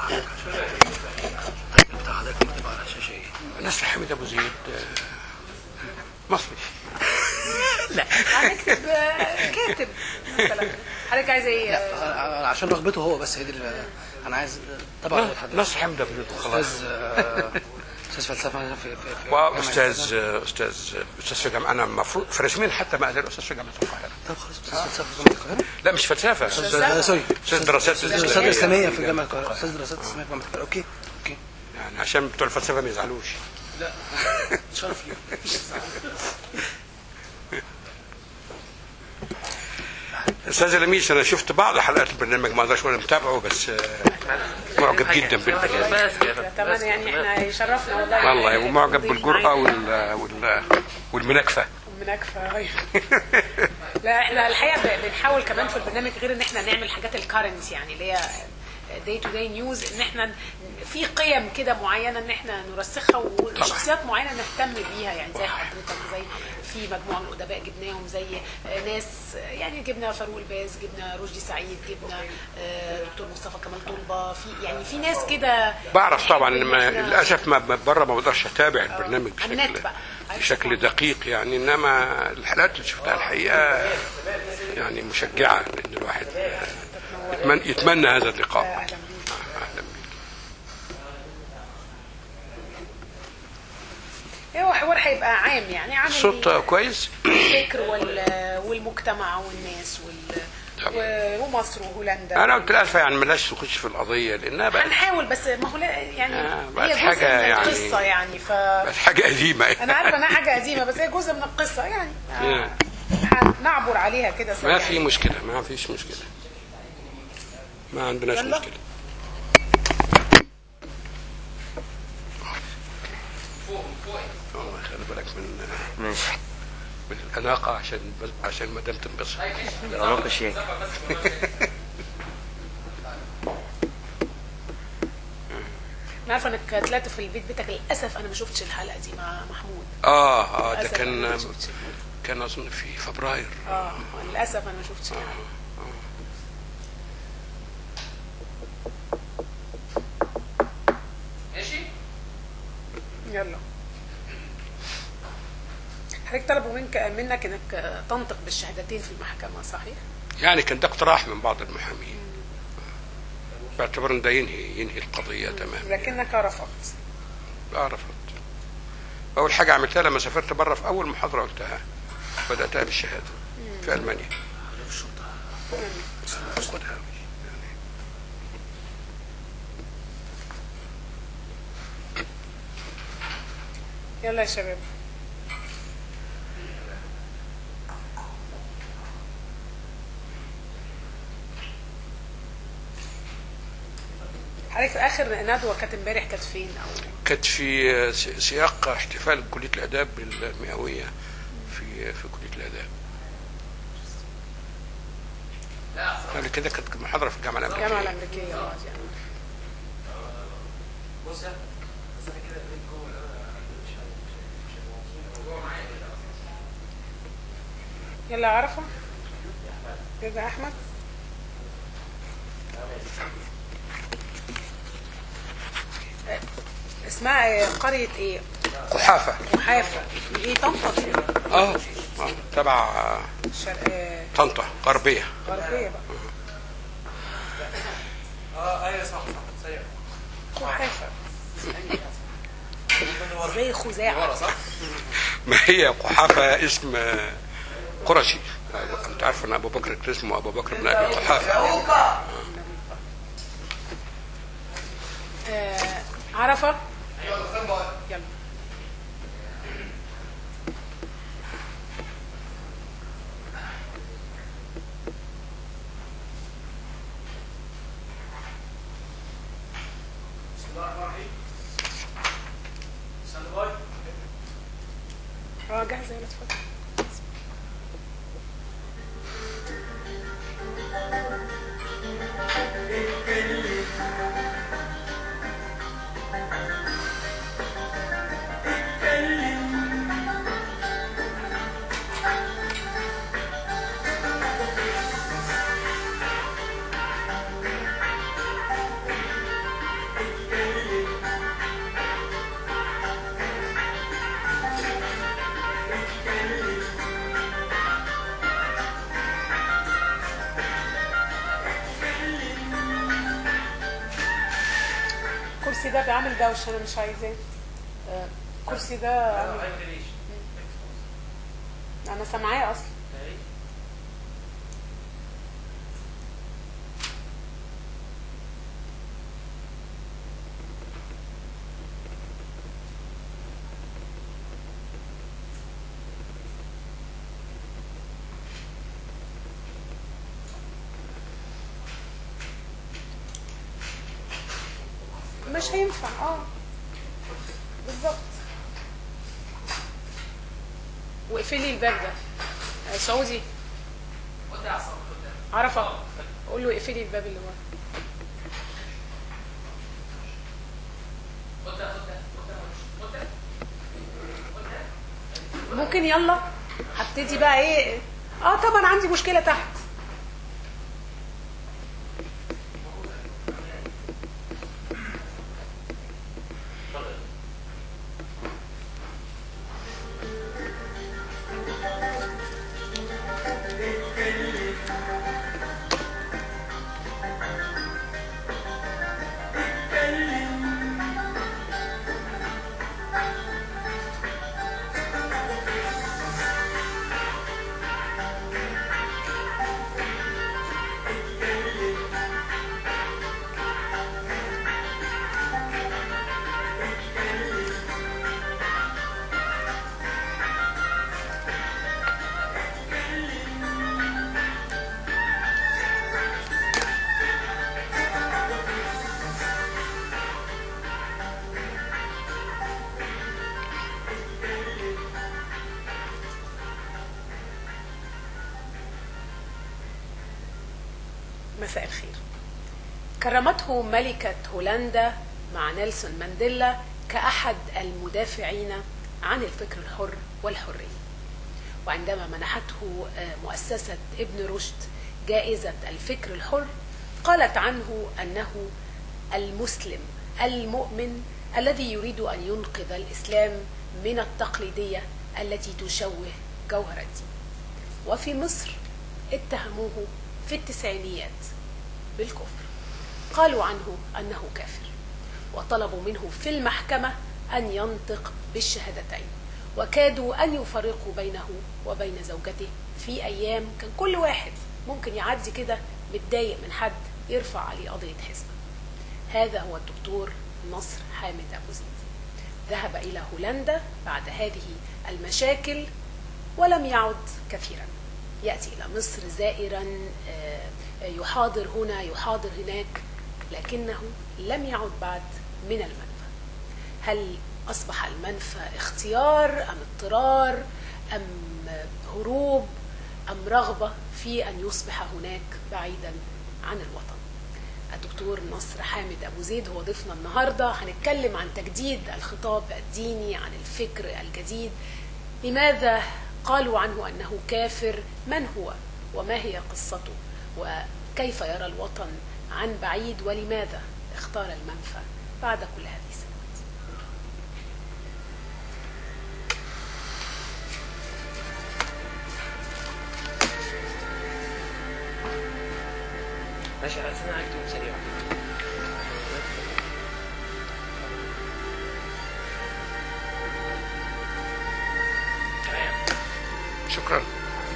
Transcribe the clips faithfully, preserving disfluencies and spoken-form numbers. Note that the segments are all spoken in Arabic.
حضرتك بتاع حضرتك مكتوب على الشاشه ايه؟ نصر حميد ابو زيد مصري. لا هنكتب كاتب مثلا. حضرتك عايز ايه؟ لا عشان رغبته هو بس، هي دي انا عايز طبعا. نصر حميد ابو زيد خلاص. استاذ فلسفه في في واستاذ استاذ استاذ في جامعه، انا المفروض في رسمين حتى ما ادري استاذ في جامعه القاهره. طب خلاص استاذ فلسفه في جامعه القاهره. لا مش فلسفه، سوري استاذ دراسات دراسات اسلاميه في جامعه القاهره. استاذ دراسات اسلاميه في جامعه القاهره. اوكي اوكي يعني عشان بتوع الفلسفه ما يزعلوش. لا شرف لي. استاذ لميس، انا شفت بعض حلقات البرنامج، ما اقدرش اقول متابعه، بس معجب جدا بالبرنامج. طبعا يعني احنا يشرفنا والله. والله ومعجب بالجرأة وال وال والمناكفه. المناكفه ايوه. لا احنا الحقيقه بنحاول كمان في البرنامج، غير ان احنا نعمل حاجات الكارنس يعني اللي هي داي تو داي نيوز، ان احنا في قيم كده معينه ان احنا نرسخها، وشخصيات معينه نهتم بيها، يعني زي حضرتك، زي في مجموعه من الادباء جبناهم، زي ناس يعني جبنا فاروق الباز، جبنا رشدي سعيد، جبنا دكتور مصطفى كمال طلبه، في يعني في ناس كده بعرف طبعا. ما للاسف ما بره ما بقدرش اتابع البرنامج بشكل بشكل دقيق يعني، انما الحلقات اللي شفتها الحقيقه يعني مشجعه ان الواحد يتمنى, يتمنى هذا اللقاء. اهلا بيك. هو حوار هيبقى عام يعني عن الصوت كويس، الفكر والمجتمع والناس ومصر وهولندا. انا قلت لها يعني بلاش نخش في القضيه لانها بقت هنحاول، بس ما هو يعني آه هي حاجه جزء من يعني القصه يعني، ف بقت حاجه قديمه يعني. انا عارفه انها حاجه قديمه، بس هي جزء من القصه يعني. آه. هنعبر عليها كده ما في مشكله، ما فيش مشكله، ما عندناش يلا. مشكله. الله خلي بالك من ماشي من الاناقه عشان عشان المدام تنبسط. الاناقه شيء. انا عارفه انك طلعت في البيت بيتك، للاسف انا ما شفتش الحلقه دي مع محمود. اه اه ده كان كان اظن في فبراير. اه للاسف انا ما شفتش الحلقه. ماشي يلا. حضرتك طلبوا منك منك انك تنطق بالشهادتين في المحكمه، صحيح؟ يعني كان ده اقتراح من بعض المحامين، باعتبار ان ده ينهي ينهي القضيه تماما. لكنك رفضت. لا رفضت. اول حاجه عملتها لما سافرت بره، في اول محاضره قلتها بداتها بالشهاده في المانيا. خدها يلا يا شباب. حضرتك اخر ندوه كانت امبارح كانت فين؟ او كانت في سياق احتفال كليه الاداب بالمئويه في في كليه الاداب. قبل كده كانت محاضره في الجامعه الامريكيه. الجامعه الامريكيه اه يعني. يلا عرفه. يلا احمد. اسمها قرية ايه؟ قحافة. قحافة. ايه طنطا دي؟ اه اه تبع شرق طنطا غربية. غربية بقى. اه ايوه صح صح سيء. قحافة. زي خزاعة. ما هي قحافة اسم قرشي. انت عارف ان ابو بكر اسمه ابو بكر بن ابي قحافة. آه عرفة. يلا. اه جاهزة يلا اتفضل. الكرسي ده بيعمل دوشه، انا مش عايزاه. الكرسي ده عامل... انا سامعاه اصلا. مش هينفع. اه بالظبط. واقفلي الباب ده يا سعودي. عرفه قول له اقفلي الباب اللي ورا. ممكن يلا هبتدي بقى ايه. اه طبعا عندي مشكله تحت. مساء الخير. كرمته ملكة هولندا مع نيلسون مانديلا كأحد المدافعين عن الفكر الحر والحرية، وعندما منحته مؤسسة ابن رشد جائزة الفكر الحر قالت عنه أنه المسلم المؤمن الذي يريد أن ينقذ الإسلام من التقليدية التي تشوه جوهر الدين. وفي مصر اتهموه في التسعينيات بالكفر، قالوا عنه أنه كافر، وطلبوا منه في المحكمة أن ينطق بالشهادتين، وكادوا أن يفرقوا بينه وبين زوجته في أيام كان كل واحد ممكن يعدي كده متضايق من حد يرفع عليه قضية حزب. هذا هو الدكتور نصر حامد أبو زيد. ذهب إلى هولندا بعد هذه المشاكل ولم يعد كثيرا، يأتي إلى مصر زائرا، يحاضر هنا يحاضر هناك، لكنه لم يعد بعد من المنفى. هل أصبح المنفى اختيار أم اضطرار أم هروب أم رغبة في أن يصبح هناك بعيدا عن الوطن؟ الدكتور نصر حامد أبو زيد هو ضيفنا النهاردة. هنتكلم عن تجديد الخطاب الديني، عن الفكر الجديد. لماذا قالوا عنه أنه كافر؟ من هو وما هي قصته؟ وكيف يرى الوطن عن بعيد؟ ولماذا اختار المنفى بعد كل هذه السنوات؟ ماشي، عايزين اكتب سريع. شكرا.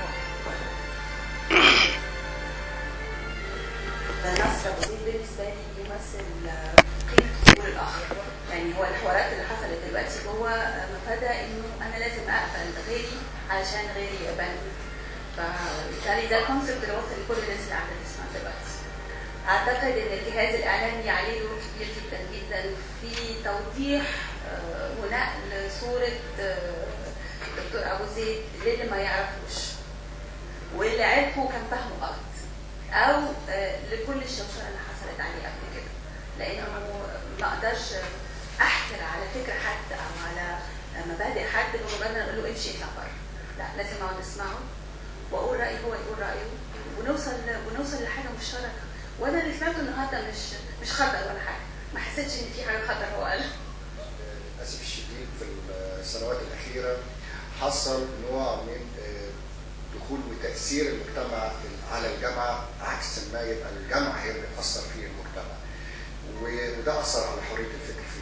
نصر أبو زيد بالنسبه لي يمثل قيمه الظهور الاخر. يعني هو الحوارات اللي حصلت دلوقتي هو مفادة انه انا لازم اقبل غيري علشان غيري يقبلني. فبالتالي ده الكونسيبت اللي وصل لكل الناس اللي قاعده تسمع دلوقتي. اعتقد ان الجهاز الاعلامي عليه دور كبير جدا جدا في توضيح ونقل صوره الدكتور ابو زيد للي ما يعرفوش، واللي عرفوا كان فهمه غلط، او لكل الشوشره اللي حصلت عليه قبل كده. لانه ما اقدرش احكر على فكره حد او على مبادئ حد بمجرد اقول له امشي اطلع بره. لا، لازم اقعد اسمعه واقول رايي هو يقول رايه، ونوصل ونوصل لحاجه مشتركه. وانا اللي سمعته النهارده مش مش خطر ولا حاجه، ما حسيتش ان في حاجه خطر هو قالها. للاسف الشديد في السنوات الاخيره حصل نوع من دخول وتاثير المجتمع على الجامعه عكس ما يبقى الجامعه هي اللي بتاثر في المجتمع، وده اثر على حريه الفكر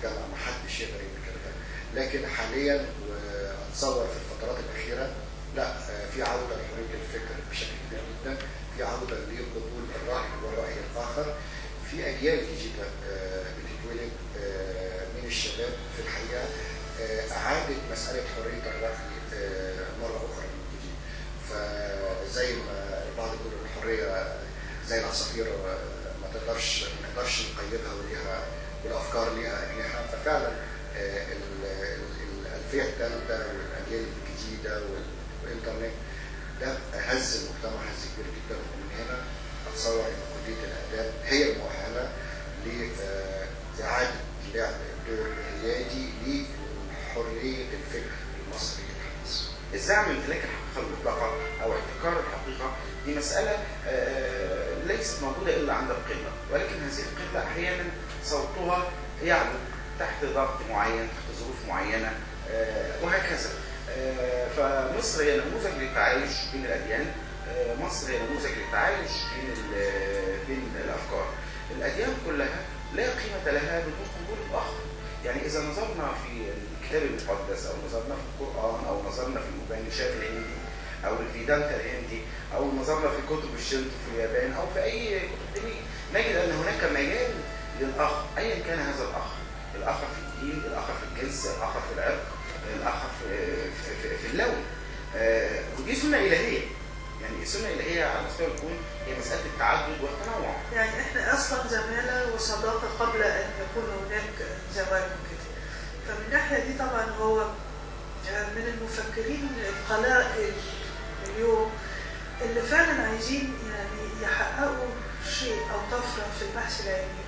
الجامعه ما حدش يقدر يعمل كده. لكن حاليا واتصور في الفترات الاخيره لا، في عوده لحريه الفكر بشكل كبير جدا، في عوده لقبول الراي والراي الاخر، في اجيال جديده بتتولد من الشباب في الحقيقه اعادت مساله حريه الراي مره اخرى من جديد. فزي ما البعض يقول الحريه زي العصافير ما تقدرش ما نقدرش نقيدها وليها والافكار ليها اجنحه، ففعلا الالفيه الثالثه والاجيال الجديده والانترنت ده هز المجتمع هز كبير جدا. ومن هنا اتصور ان كليه الاداب هي المؤهله لاعاده لعب الدور الريادي لحريه الفكر المصري الحديث. الزعم امتلاك الحقيقه المطلقه او احتكار الحقيقه دي مساله ليست موجوده الا عند القله، ولكن هذه القله احيانا صوتها يعلو تحت ضغط معين، تحت ظروف معينه وهكذا. فمصر هي نموذج للتعايش بين الاديان، مصر هي نموذج للتعايش بين بين الافكار. الاديان كلها لا قيمه لها بدون قبول الاخر. يعني اذا نظرنا في الكتاب المقدس او نظرنا في القران او نظرنا في الموبانشات الهندي او الفيدانتا الهندي او نظرنا في كتب الشنتو في اليابان او في اي كتب دينيه، نجد ان هناك مجال للاخ ايا كان هذا الاخ، الاخر في الدين، الاخر في الجنس، الاخر في العرق، الاخر في في, في, في اللون. آه ودي سنه الهيه. يعني السنه الالهيه على مستوى الكون هي مساله التعدد والتنوع. يعني احنا اصلا زماله وصداقه قبل ان يكون هناك زواج وكده. فمن الناحيه دي طبعا هو من المفكرين القلائل اليوم اللي فعلا عايزين يعني يحققوا شيء او طفره في البحث العلمي.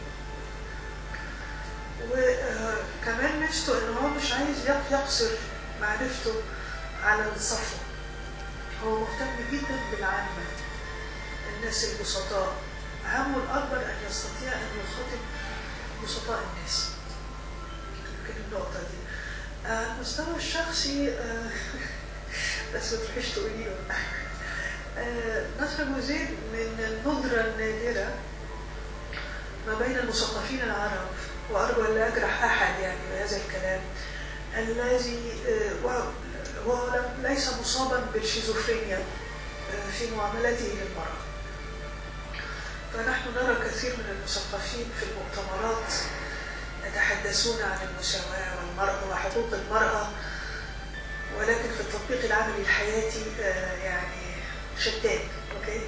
وكمان نفسه ان هو مش عايز يقصر معرفته على الصفوه، هو مهتم جدا بالعامه، الناس البسطاء، همه الاكبر ان يستطيع ان يخاطب بسطاء الناس. يمكن النقطه دي على المستوى الشخصي بس ما تروحيش تقولي له نصر أبو زيد من الندرة النادرة ما بين المثقفين العرب، وأرجو أن لا أجرح أحد يعني بهذا الكلام، الذي هو ليس مصابا بالشيزوفرينيا في معاملته للمرأة. فنحن نرى كثير من المثقفين في المؤتمرات يتحدثون عن المساواة والمرأة وحقوق المرأة، ولكن في التطبيق العملي الحياتي يعني شتان. اوكي.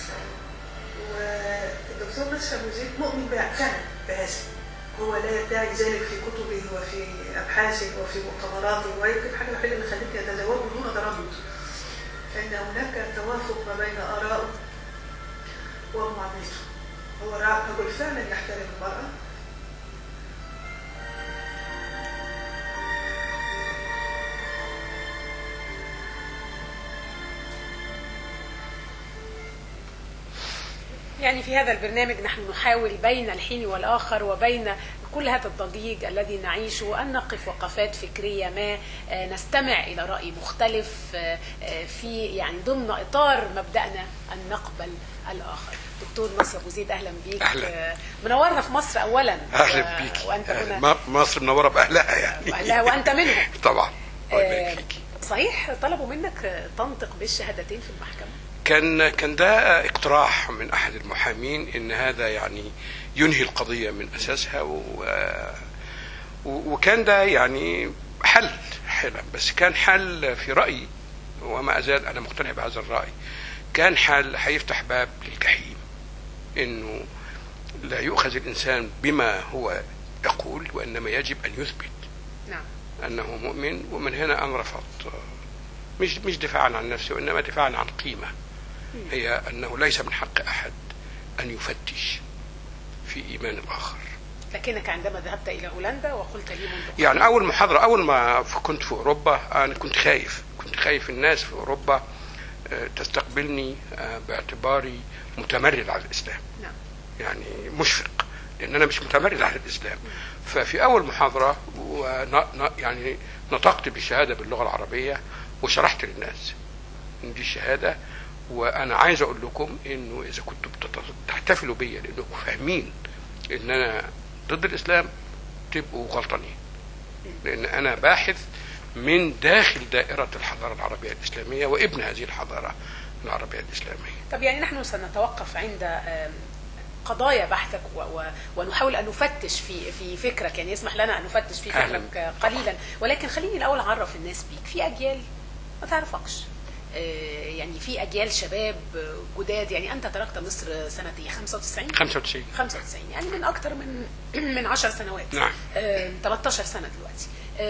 والدكتور نصر أبو زيد مؤمن فعلا بهذا، هو لا يدعي ذلك في كتبه وفي ابحاثه وفي مؤتمراته، ويمكن الحاجه الوحيده اللي خلتني اتزوجه دون تردد ان هناك توافق ما بين ارائه ومعاملته. هو رجل فعلا يحترم المراه، يعني في هذا البرنامج نحن نحاول بين الحين والآخر وبين كل هذا الضجيج الذي نعيشه أن نقف وقفات فكرية ما، نستمع إلى رأي مختلف في يعني ضمن إطار مبدأنا أن نقبل الآخر. دكتور نصر أبو زيد أهلا بيك. أهلا. منورنا في مصر أولا. أهلا بيك. وأنت هنا مصر منورة بأهلها يعني. وأهلها وأنت منهم. طبعا. آه صحيح طلبوا منك تنطق بالشهادتين في المحكمة؟ كان كان ده اقتراح من احد المحامين ان هذا يعني ينهي القضيه من اساسها، و وكان ده يعني حل حلا، بس كان حل في رايي وما ازال انا مقتنع بهذا الراي، كان حل هيفتح باب للجحيم، انه لا يؤخذ الانسان بما هو يقول وانما يجب ان يثبت نعم انه مؤمن. ومن هنا انا رفضت، مش مش دفاعا عن نفسي وانما دفاعا عن قيمه، هي أنه ليس من حق أحد أن يفتش في إيمان الآخر. لكنك عندما ذهبت إلى هولندا وقلت لي منذ يعني أول محاضرة أول ما كنت في أوروبا أنا كنت خايف كنت خايف الناس في أوروبا تستقبلني باعتباري متمرد على الإسلام. نعم. يعني مشفق لأن أنا مش متمرد على الإسلام. ففي أول محاضرة يعني نطقت بالشهادة باللغة العربية وشرحت للناس إن دي الشهادة، وانا عايز اقول لكم انه اذا كنتوا تحتفلوا بيا لانكم فاهمين ان انا ضد الاسلام تبقوا غلطانين، لأن أنا باحث من داخل دائرة الحضارة العربية الإسلامية وابن هذه الحضارة العربية الإسلامية. طب يعني نحن سنتوقف عند قضايا بحثك و و ونحاول أن نفتش في في فكرك، يعني يسمح لنا أن نفتش في فكرك قليلا، ولكن خليني الأول أعرف الناس بيك. في أجيال ما تعرفكش، يعني في أجيال شباب جداد، يعني أنت تركت مصر سنة خمسة وتسعين خمسة وتسعين خمسة وتسعين يعني من أكثر من من عشر سنوات. نعم. ثلاثة عشر سنة دلوقتي.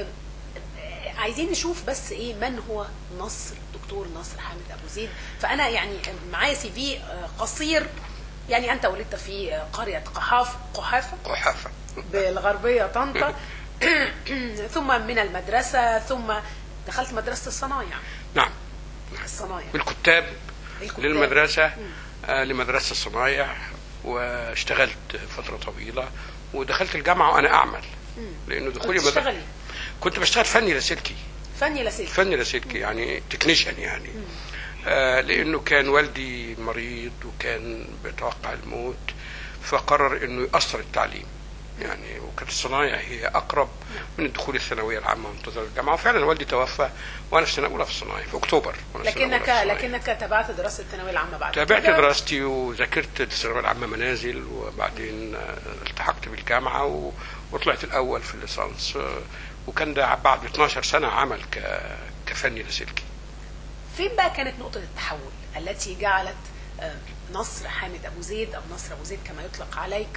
عايزين نشوف بس ايه من هو نصر دكتور نصر حامد ابو زيد. فانا يعني معايا سي في قصير، يعني انت ولدت في قريه قحاف قحافه قحافه بالغربيه طنطا ثم من المدرسه، ثم دخلت مدرسه الصنايع. نعم. الصنايع بالكتاب للمدرسه آه لمدرسه الصنايع، واشتغلت فتره طويله، ودخلت الجامعه وانا اعمل، لانه دخولي مدرسه كنت بشتغل فني لاسلكي. فني لاسلكي فني لاسلكي يعني تكنيشن يعني. آه لانه كان والدي مريض وكان بيتوقع الموت، فقرر انه يأثر التعليم يعني، وكانت الصنايع هي اقرب من الدخول الثانويه العامه وانتظار الجامعه. وفعلا والدي توفى وانا في سنه اولى في الصناعي في اكتوبر. لكنك لكنك تابعت دراسه الثانويه العامه بعد؟ تابعت دراستي وذاكرت الثانويه العامه منازل، وبعدين التحقت بالجامعه وطلعت الاول في الليسانس، وكان ده بعد اثناشر سنه عمل كفني لاسلكي. فين بقى كانت نقطه التحول التي جعلت نصر حامد ابو زيد او نصر ابو زيد كما يطلق عليك،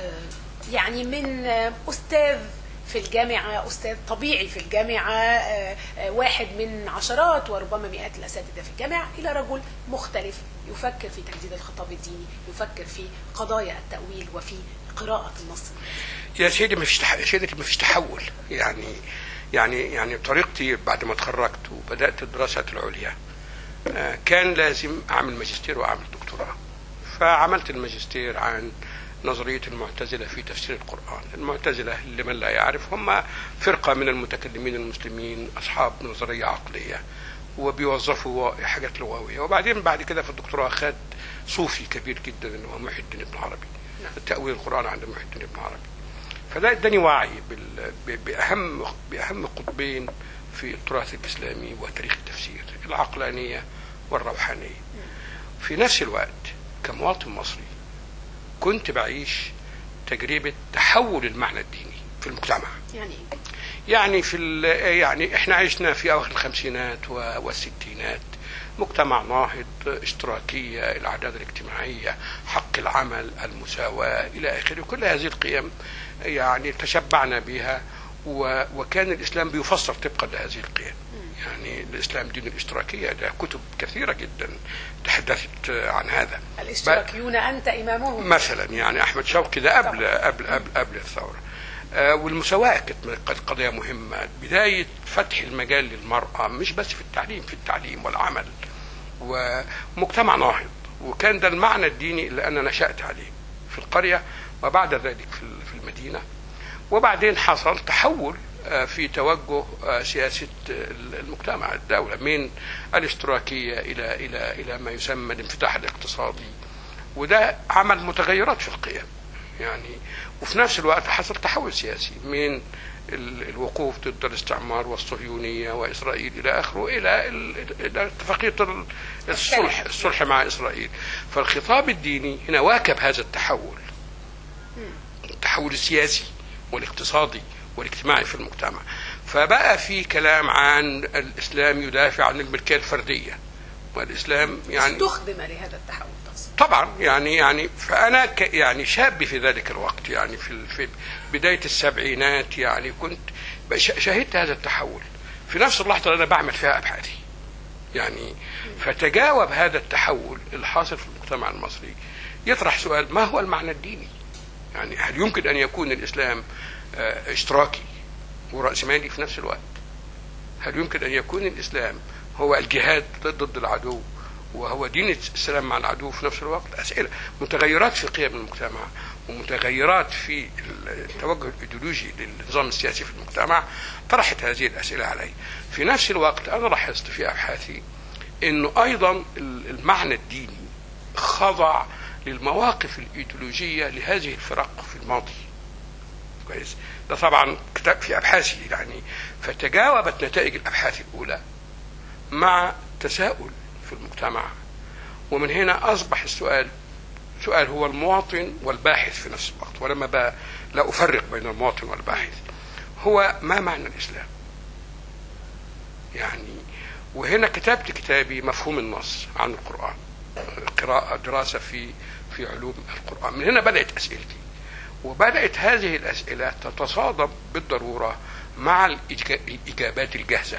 يعني من استاذ في الجامعه، استاذ طبيعي في الجامعه، واحد من عشرات وربما مئات الاساتذه في الجامعه، الى رجل مختلف يفكر في تجديد الخطاب الديني، يفكر في قضايا التاويل وفي قراءه النص؟ يا سيدي ما فيش تح... سيدتي ما فيش تحول يعني يعني يعني طريقتي بعد ما اتخرجت وبدات الدراسات العليا كان لازم اعمل ماجستير واعمل دكتوراه. فعملت الماجستير عن نظرية المعتزلة في تفسير القرآن. المعتزلة لمن لا يعرف هم فرقة من المتكلمين المسلمين أصحاب نظرية عقلية، وبيوظفوا حاجات لغوية. وبعدين بعد كده في الدكتوراه خد صوفي كبير جدا اللي هو محي الدين ابن عربي، تأويل القرآن عند محي الدين ابن عربي. فده اداني وعي بأهم بأهم قطبين في التراث الإسلامي وتاريخ التفسير، العقلانية والروحانية. في نفس الوقت كمواطن مصري كنت بعيش تجربة تحول المعنى الديني في المجتمع. يعني يعني في يعني احنا عشنا في اواخر الخمسينات والستينات مجتمع ناهض، اشتراكية، العدالة الاجتماعية، حق العمل، المساواة إلى آخره. كل هذه القيم يعني تشبعنا بها، وكان الإسلام بيفسر طبقا لهذه القيم. يعني الإسلام دين الاشتراكية، ده كتب كثيرة جدا تحدثت عن هذا. الاشتراكيون أنت إمامهم مثلا، يعني أحمد شوقي ده قبل قبل قبل قبل الثورة. آه والمساواة كانت قضية مهمة، بداية فتح المجال للمرأة مش بس في التعليم، في التعليم والعمل، ومجتمع ناهض. وكان ده المعنى الديني اللي أنا نشأت عليه في القرية وبعد ذلك في المدينة. وبعدين حصل تحول في توجه سياسة المجتمع، الدولة، من الاشتراكية إلى إلى إلى ما يسمى الانفتاح الاقتصادي، وده عمل متغيرات في القيم يعني. وفي نفس الوقت حصل تحول سياسي من الوقوف ضد الاستعمار والصهيونية وإسرائيل إلى آخره إلى إلى اتفاقية الصلح الصلح مع إسرائيل. فالخطاب الديني هنا واكب هذا التحول، التحول السياسي والاقتصادي والاجتماعي في المجتمع. فبقى في كلام عن الإسلام يدافع عن الملكية الفردية، والإسلام يعني استخدم لهذا التحول طبعا. يعني يعني فأنا ك يعني شاب في ذلك الوقت، يعني في في بداية السبعينات، يعني كنت شاهدت هذا التحول في نفس اللحظة اللي أنا بعمل فيها أبحاثي يعني. فتجاوب هذا التحول الحاصل في المجتمع المصري يطرح سؤال: ما هو المعنى الديني؟ يعني هل يمكن أن يكون الإسلام اشتراكي ورأسمالي في نفس الوقت؟ هل يمكن أن يكون الإسلام هو الجهاد ضد العدو وهو دين السلام مع العدو في نفس الوقت؟ أسئلة، متغيرات في قيم المجتمع ومتغيرات في التوجه الإيديولوجي للنظام السياسي في المجتمع طرحت هذه الأسئلة علي. في نفس الوقت أنا لاحظت في أبحاثي أنه أيضا المعنى الديني خضع للمواقف الإيديولوجية لهذه الفرق في الماضي. كويس. ده طبعا كتاب في ابحاثي يعني، فتجاوبت نتائج الابحاث الاولى مع تساؤل في المجتمع، ومن هنا اصبح السؤال سؤال هو المواطن والباحث في نفس الوقت، ولما بقى لا افرق بين المواطن والباحث، هو ما معنى الاسلام يعني. وهنا كتبت كتابي مفهوم النص عن القرآن، قراءة دراسة في في علوم القرآن. من هنا بدأت أسئلتي، وبدأت هذه الأسئلة تتصادم بالضرورة مع الإجابات الجاهزة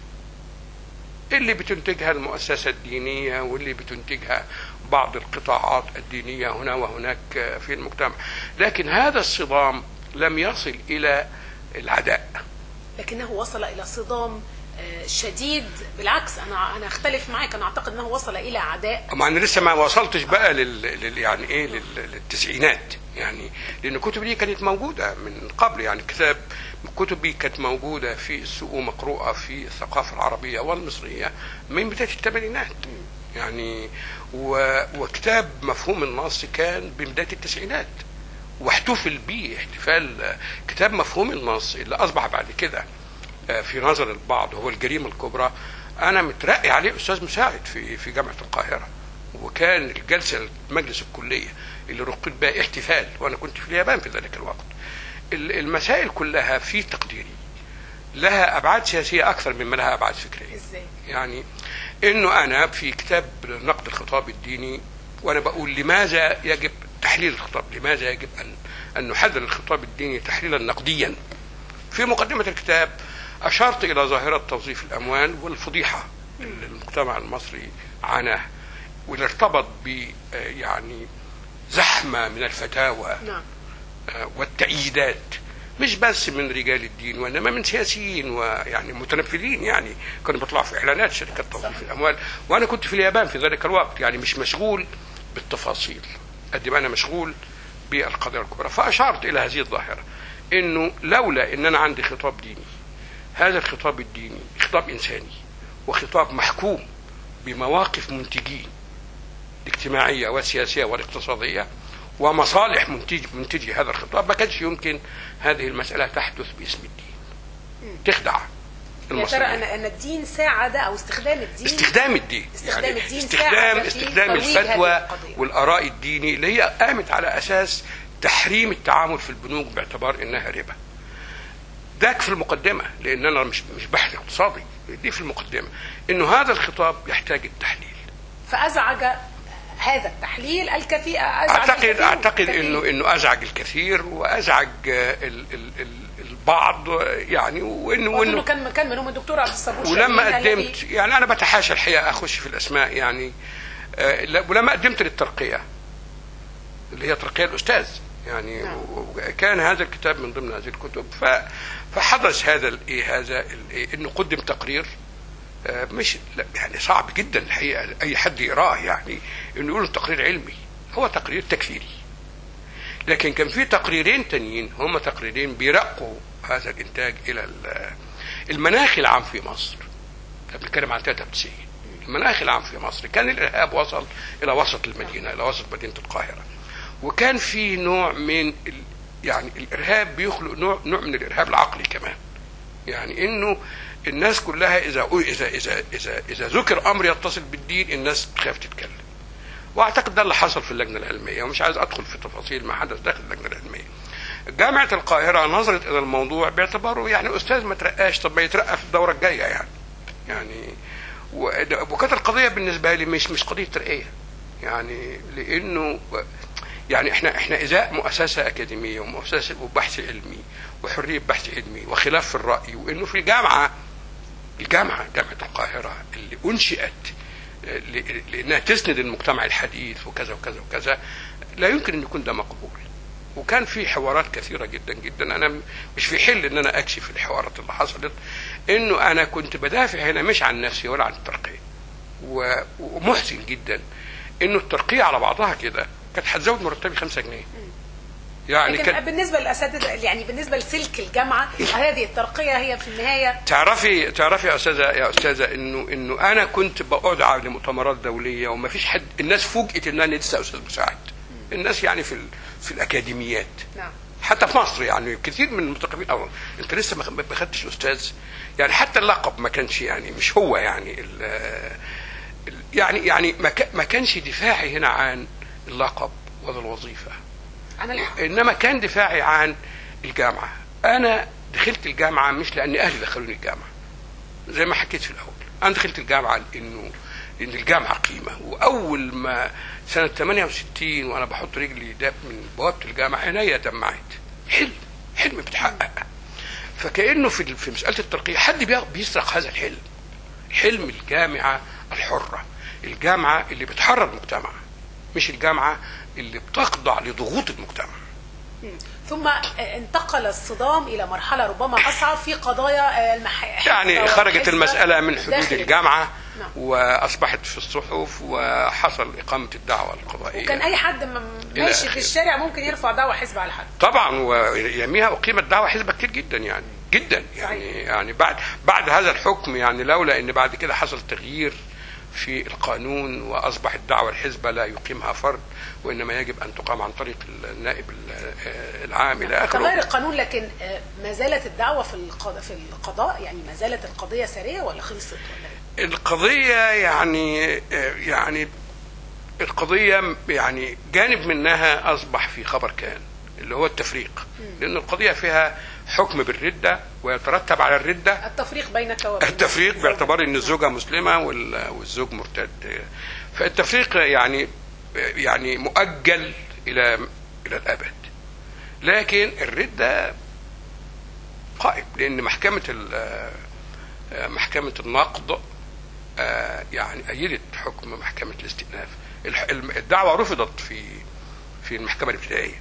اللي بتنتجها المؤسسة الدينية واللي بتنتجها بعض القطاعات الدينية هنا وهناك في المجتمع. لكن هذا الصدام لم يصل إلى العداء، لكنه وصل إلى صدام شديد. بالعكس انا انا اختلف معاك، انا اعتقد انه وصل الى عداء. ما انا لسه ما وصلتش بقى لل, لل... يعني ايه لل... للتسعينات يعني، لان الكتب دي كانت موجوده من قبل يعني. كتاب كتبي كانت موجوده في السوق ومقروءه في الثقافه العربيه والمصريه من بدايه الثمانينات يعني، و... وكتاب مفهوم النص كان ببدايه التسعينات، واحتفل به احتفال كتاب مفهوم النص اللي اصبح بعد كده في نظر البعض هو الجريمة الكبرى. أنا مترقي عليه أستاذ مساعد في في جامعة القاهرة، وكان الجلسة مجلس الكلية اللي رقيت بها احتفال، وأنا كنت في اليابان في ذلك الوقت. المسائل كلها في تقديري لها أبعاد سياسية أكثر مما لها أبعاد فكرية. إزاي؟ يعني إنه أنا في كتاب نقد الخطاب الديني وأنا بقول لماذا يجب تحليل الخطاب، لماذا يجب أن أن نحلل الخطاب الديني تحليلا نقديا. في مقدمة الكتاب أشرت إلى ظاهرة توظيف الأموال والفضيحة اللي المجتمع المصري عاناه، واللي ارتبط ب يعني زحمة من الفتاوى والتأييدات، مش بس من رجال الدين وإنما من سياسيين ويعني متنفذين يعني، كانوا بيطلعوا في إعلانات شركات توظيف الأموال. وأنا كنت في اليابان في ذلك الوقت يعني، مش مشغول بالتفاصيل قد ما أنا مشغول بالقضايا الكبرى. فأشرت إلى هذه الظاهرة، إنه لولا إن أنا عندي خطاب ديني، هذا الخطاب الديني خطاب إنساني وخطاب محكوم بمواقف منتجين الاجتماعية والسياسية والاقتصادية ومصالح منتج منتجي هذا الخطاب، ما كانش يمكن هذه المسألة تحدث باسم الدين، تخدع المصريين. يا ترى أن الدين ساعد أو استخدام الدين استخدام الدين استخدام يعني الدين استخدام استخدام الفتوى والآراء الديني اللي هي قامت على أساس تحريم التعامل في البنوك باعتبار إنها ربا. ده في المقدمة، لأن أنا مش مش بحث اقتصادي، دي في المقدمة، إنه هذا الخطاب يحتاج التحليل. فأزعج هذا التحليل الكثير. أعتقد الكثير أعتقد إنه إنه أزعج الكثير وأزعج ال ال ال البعض يعني، وإنه وإنه كان كان منهم الدكتور عبد الصبور. ولما قدمت يعني أنا بتحاشى الحقيقة أخش في الأسماء يعني، آه ولما قدمت للترقية اللي هي ترقية الأستاذ يعني، نعم. كان هذا الكتاب من ضمن هذه الكتب. فحدث هذا الايه هذا الايه انه قدم تقرير مش يعني صعب جدا الحقيقه اي حد يقراه يعني، انه يقول تقرير علمي، هو تقرير تكفيري. لكن كان في تقريرين تانيين هم تقريرين بيرقوا هذا الانتاج الى المناخ العام في مصر. بنتكلم عن ثلاثة وتسعين. المناخ العام في مصر كان الارهاب وصل الى وسط المدينه، الى وسط مدينه القاهره، وكان في نوع من يعني الارهاب بيخلق نوع نوع من الارهاب العقلي كمان، يعني انه الناس كلها اذا اذا اذا اذا اذا ذكر امر يتصل بالدين الناس تخاف تتكلم. واعتقد ده اللي حصل في اللجنه العلميه، ومش عايز ادخل في تفاصيل ما حدث داخل اللجنه العلميه. جامعه القاهره نظرت الى الموضوع باعتباره يعني استاذ ما ترقاش، طب ما يترقى في الدوره الجايه يعني يعني وكانت القضيه بالنسبه لي مش مش قضيه ترقيه يعني، لانه يعني احنا احنا ازاء مؤسسه اكاديميه ومؤسسه وبحث علمي وحريه بحث علمي وخلاف في الراي، وانه في الجامعه الجامعه جامعه القاهره اللي انشئت لانها تسند المجتمع الحديث وكذا وكذا وكذا، لا يمكن ان يكون ده مقبول. وكان في حوارات كثيره جدا جدا، انا مش في حل ان انا اكشف الحوارات اللي حصلت، انه انا كنت بدافع هنا مش عن نفسي ولا عن الترقيه، ومحزن جدا انه الترقيه على بعضها كده كانت هتزود مرتبي خمسة جنيه يعني. كان بالنسبه للاساتذه يعني بالنسبه لسلك الجامعه هذه الترقيه هي في النهايه. تعرفي تعرفي يا استاذه يا استاذه انه انه انا كنت بقعد لمؤتمرات دوليه وما فيش حد، الناس فوجئت ان انا لسه استاذ مساعد. الناس يعني في في الاكاديميات نعم حتى في مصر يعني كثير من المثقفين، او انت لسه ما خدتش استاذ، يعني حتى اللقب ما كانش يعني مش هو يعني ال ال يعني يعني ما كانش دفاعي هنا عن اللقب ولا الوظيفه، انما كان دفاعي عن الجامعه. انا دخلت الجامعه مش لان اهلي دخلوني الجامعه زي ما حكيت في الاول، انا دخلت الجامعه لانه لان الجامعه قيمه. واول ما سنه ثمانية وستين وانا بحط رجلي داب من بوابه الجامعه عينيا دمعت، حلم حلم بيتحقق. فكانه في في مساله الترقيه حد بيسرق هذا الحلم، حلم الجامعه الحره، الجامعه اللي بتحرر المجتمع، مش الجامعه اللي بتخضع لضغوط المجتمع. ثم انتقل الصدام الى مرحله ربما اصعب في قضايا المحاكم، يعني خرجت المساله من حدود الجامعه. نعم. واصبحت في الصحف وحصل اقامه الدعوه القضائيه، وكان اي حد ماشي في الشارع ممكن يرفع دعوه حزب على حد. طبعا، ويوميها اقيمت دعوه حزب كتير جدا يعني جدا يعني صحيح. يعني بعد بعد هذا الحكم، يعني لولا ان بعد كده حصل تغيير في القانون واصبح الدعوه الحزب لا يقيمها فرد، وانما يجب ان تقام عن طريق النائب العام الى اخره. تغير القانون، لكن ما زالت الدعوه في في القضاء، يعني ما زالت القضيه ساريه ولا خلصت ولا؟ القضيه يعني يعني القضيه يعني جانب منها اصبح في خبر كان اللي هو التفريق، لان القضيه فيها حكم بالردة ويترتب على الردة التفريق بين التوابين، التفريق باعتبار ان الزوجة مسلمة والزوج مرتد. فالتفريق يعني يعني مؤجل الى الى الابد. لكن الردة قائم، لان محكمة محكمة النقض يعني ايدت حكم محكمة الاستئناف. الدعوة رفضت في في المحكمة الابتدائية،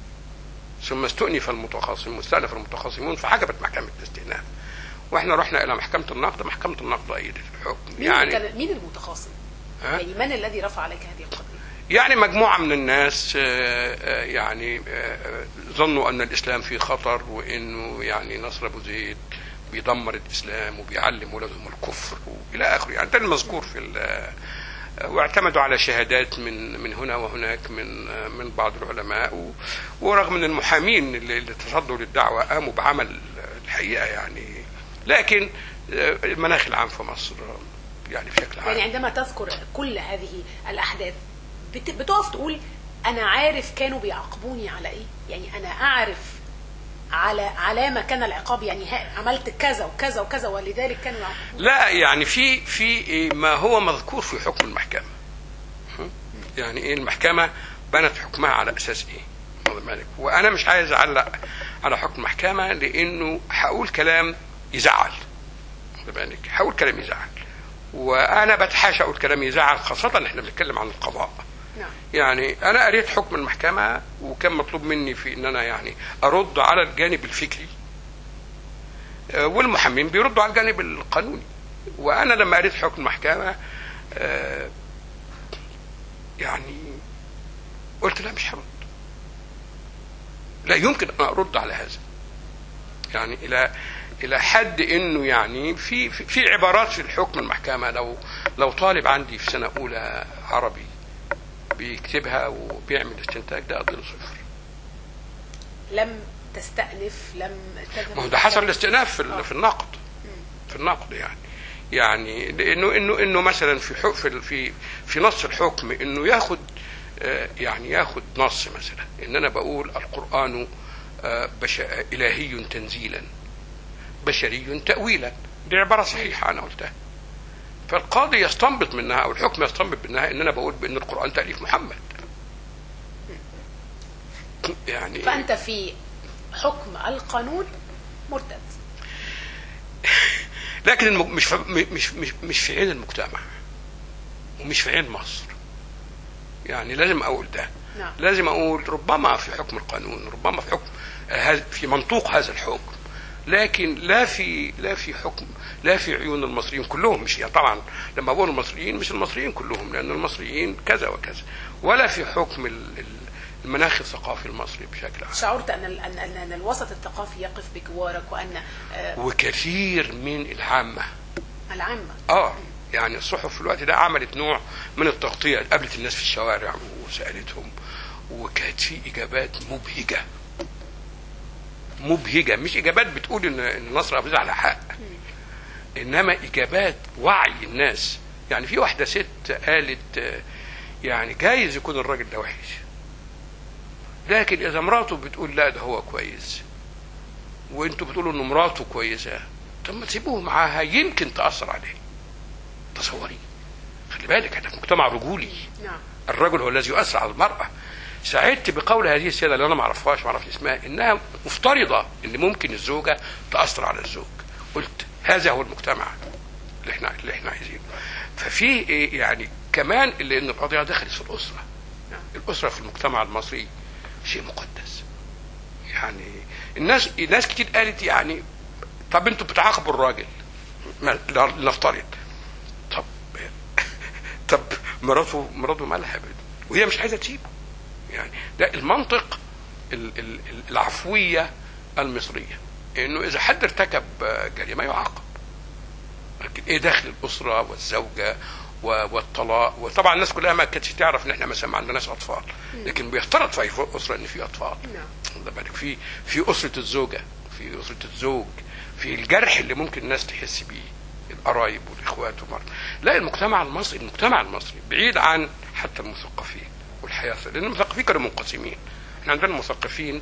ثم استؤنف المتخاصمون استأنف المتخاصمون فحجبت محكمة الاستئناف، واحنا رحنا الى محكمة النقض. محكمة النقض ايدت الحكم. مين يعني مين المتخاصم؟ يعني من الذي رفع عليك هذه القضية؟ يعني مجموعة من الناس يعني ظنوا ان الاسلام فيه خطر، وانه يعني نصر ابو زيد بيدمر الاسلام وبيعلم ولادهم الكفر والى اخره، يعني ده المذكور في، واعتمدوا على شهادات من من هنا وهناك من من بعض العلماء، ورغم ان المحامين اللي تصدوا للدعوه قاموا بعمل الحقيقه يعني، لكن المناخ العام في مصر يعني بشكل عام. يعني عندما تذكر كل هذه الاحداث بتقف تقول انا عارف كانوا بيعاقبوني على ايه؟ يعني انا اعرف على علامه كان العقاب، يعني عملت كذا وكذا وكذا ولذلك كانوا يعاقبوني. لا، يعني في في ما هو مذكور في حكم المحكمه. يعني ايه المحكمه بنت حكمها على اساس ايه؟ وانا مش عايز اعلق على حكم المحكمه لانه هقول كلام يزعل. هقول كلام يزعل، وانا بتحاشى اقول كلام يزعل، خاصه ان احنا بنتكلم عن القضاء. نعم. يعني انا قريت حكم المحكمه وكان مطلوب مني في ان انا يعني ارد على الجانب الفكري، والمحامين بيردوا على الجانب القانوني. وانا لما قريت حكم المحكمه يعني قلت لا، مش هرد، لا يمكن ان ارد على هذا، يعني الى الى حد انه يعني في في عبارات في الحكم المحكمه لو لو طالب عندي في سنه اولى عربي بيكتبها وبيعمل استنتاج ده اديله صفر. لم تستأنف، لم ما هو ده حصل الاستئناف في, في النقد في النقد يعني يعني لانه انه انه مثلا في في في في نص الحكم انه ياخد يعني ياخد نص مثلا ان انا بقول القرآن الهي تنزيلا بشري تأويلا، دي عبارة صحيحة انا قلتها، فالقاضي يستنبط منها او الحكم يستنبط منها ان انا بقول بان القرآن تأليف محمد. يعني فأنت في حكم القانون مرتد، لكن المج... مش ف... مش مش مش في عين المجتمع ومش في عين مصر. يعني لازم اقول ده. نعم. لازم اقول ربما في حكم القانون، ربما في حكم في منطوق هذا الحكم، لكن لا في لا في حكم لا في عيون المصريين كلهم. مش يعني طبعا لما بقول المصريين مش المصريين كلهم، لان المصريين كذا وكذا، ولا في حكم ال... المناخ الثقافي المصري بشكل عام. شعرت ان ان ان الوسط الثقافي يقف بجوارك، وان آه وكثير من العامه العامه اه يعني الصحف في الوقت ده عملت نوع من التغطيه، قابلت الناس في الشوارع وسالتهم، وكانت في اجابات مبهجه مبهجه، مش اجابات بتقول ان ان نصر ابو زيد على حق، انما اجابات وعي الناس. يعني في واحده ست قالت يعني جايز يكون الراجل ده وحش، لكن اذا مراته بتقول لا ده هو كويس وانتوا بتقولوا ان مراته كويسه، طب ما تسيبوه معاها يمكن تاثر عليه. تصوري، خلي بالك احنا في مجتمع رجولي، نعم. الرجل هو الذي يؤثر على المراه. سعدت بقول هذه السيده اللي انا ما اعرفهاش، ما اعرفش اسمها، انها مفترضه ان ممكن الزوجه تاثر على الزوج. قلت هذا هو المجتمع اللي احنا اللي احنا عايزينه. ففي يعني كمان اللي ان القضيه دخلت في الاسره. الاسره في المجتمع المصري شيء مقدس. يعني الناس ناس كتير قالت يعني طب انتوا بتعاقبوا الراجل، لنفترض طب طب مراته مراته مالها وهي مش عايزه تسيبه. يعني ده المنطق العفويه المصريه، انه اذا حد ارتكب جريمه يعاقب. لكن ايه داخل الاسره والزوجه والطلاق؟ وطبعا الناس كلها ما كانتش تعرف ان احنا مثلا ما عندناش اطفال، لكن بيفترض في اي اسره ان في اطفال. بالك في في اسره الزوجه، في اسره الزوج، في الجرح اللي ممكن الناس تحس بيه، القرايب والاخوات ومرة. لا، المجتمع المصري المجتمع المصري بعيد عن حتى المثقفين والحياه، لان المثقفين كانوا منقسمين. احنا عندنا المثقفين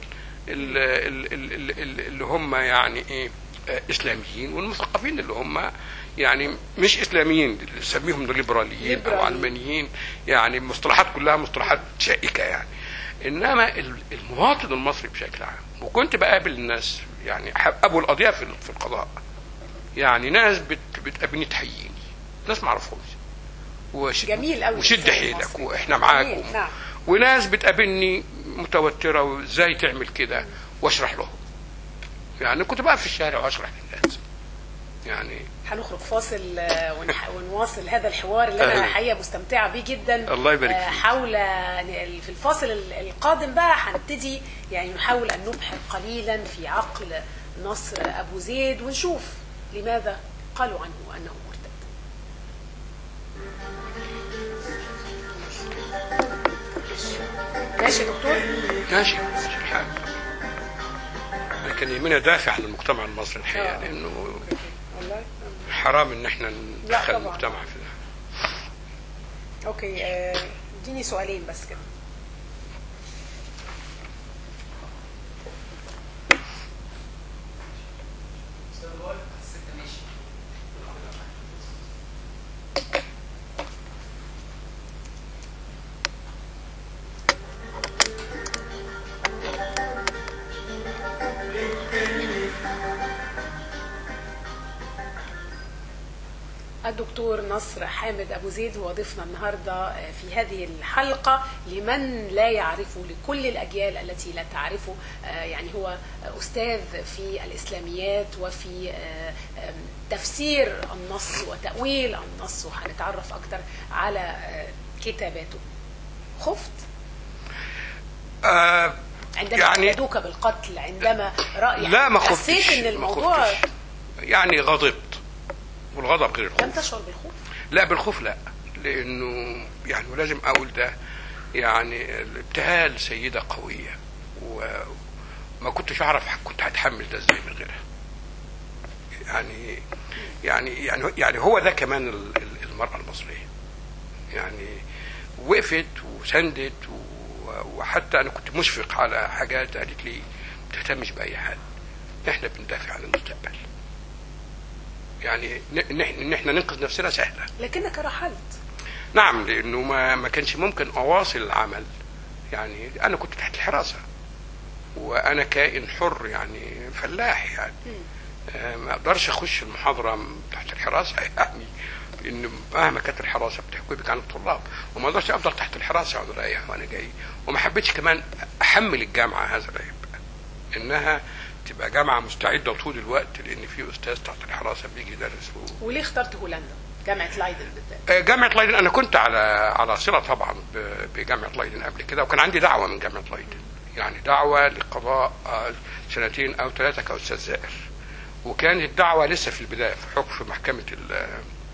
اللي هم يعني ايه اسلاميين، والمثقفين اللي هم يعني مش اسلاميين اللي نسميهم ليبراليين او علمانيين، يعني مصطلحات كلها مصطلحات شائكه يعني. انما المواطن المصري بشكل عام، وكنت بقابل الناس يعني ابو القضيه في في القضاء، يعني ناس بتقابلني تحييني، ناس ما اعرفهمش، وشد جميل قوي وشد حيلك واحنا معاكم. نعم. وناس بتقابلني متوتره وازاي تعمل كده واشرح لهم. يعني كنت بقى في الشارع واشرح للناس. يعني هنخرج فاصل ونواصل هذا الحوار اللي انا حقيقه مستمتعه بيه جدا. الله يبارك فيك. حول في الفاصل القادم بقى هنبتدي يعني نحاول ان نبحر قليلا في عقل نصر ابو زيد ونشوف لماذا قالوا عنه انه مرتد. ماشي دكتور؟ ماشي ماشي الحال. لكن يهمنا دافع عن المجتمع المصري الحقيقه، لانه حرام ان احنا ندخل المجتمع في ده. اوكي، اديني آه سؤالين بس كده. الدكتور نصر حامد أبو زيد هو ضيفنا النهاردة في هذه الحلقة. لمن لا يعرفه، لكل الأجيال التي لا تعرفه، يعني هو أستاذ في الإسلاميات وفي تفسير النص وتأويل النص، وهنتعرف أكتر على كتاباته. خفت؟ آه عندما يعني هددوك بالقتل، عندما رأيك لا ما حسيت ان الموضوع يعني غضبت، والغضب غير الخوف. لم تشعر بالخوف؟ لا بالخوف لا، لانه يعني ولازم اقول ده يعني الابتهال سيده قويه، وما كنتش اعرف كنت هتحمل ده ازاي من غيرها. يعني يعني يعني يعني هو ده كمان المراه المصريه، يعني وقفت وسندت، وحتى انا كنت مشفق على حاجات قالت لي ما تهتمش باي حد، احنا بندافع عن المستقبل. يعني ان احنا ننقذ نفسنا سهله. لكنك رحلت. نعم، لانه ما ما كانش ممكن اواصل العمل. يعني انا كنت تحت الحراسه، وانا كائن حر يعني فلاح، يعني آه ما اقدرش اخش المحاضره تحت الحراسه، يعني لان مهما كانت الحراسه بتحكي بك عن الطلاب، وما اقدرش افضل تحت الحراسه وانا رايح وانا جاي. وما حبيتش كمان احمل الجامعه هذا العيب، انها تبقى جامعه مستعده طول الوقت، لان في استاذ تحت الحراسه بيجي يدرس. و... وليه اخترت هولندا؟ جامعه لايدن بالذات؟ جامعه لايدن انا كنت على على صله طبعا بجامعه لايدن قبل كده، وكان عندي دعوه من جامعه لايدن، يعني دعوه لقضاء سنتين او ثلاثه كاستاذ زائر، وكانت الدعوه لسه في البدايه في حكم في محكمه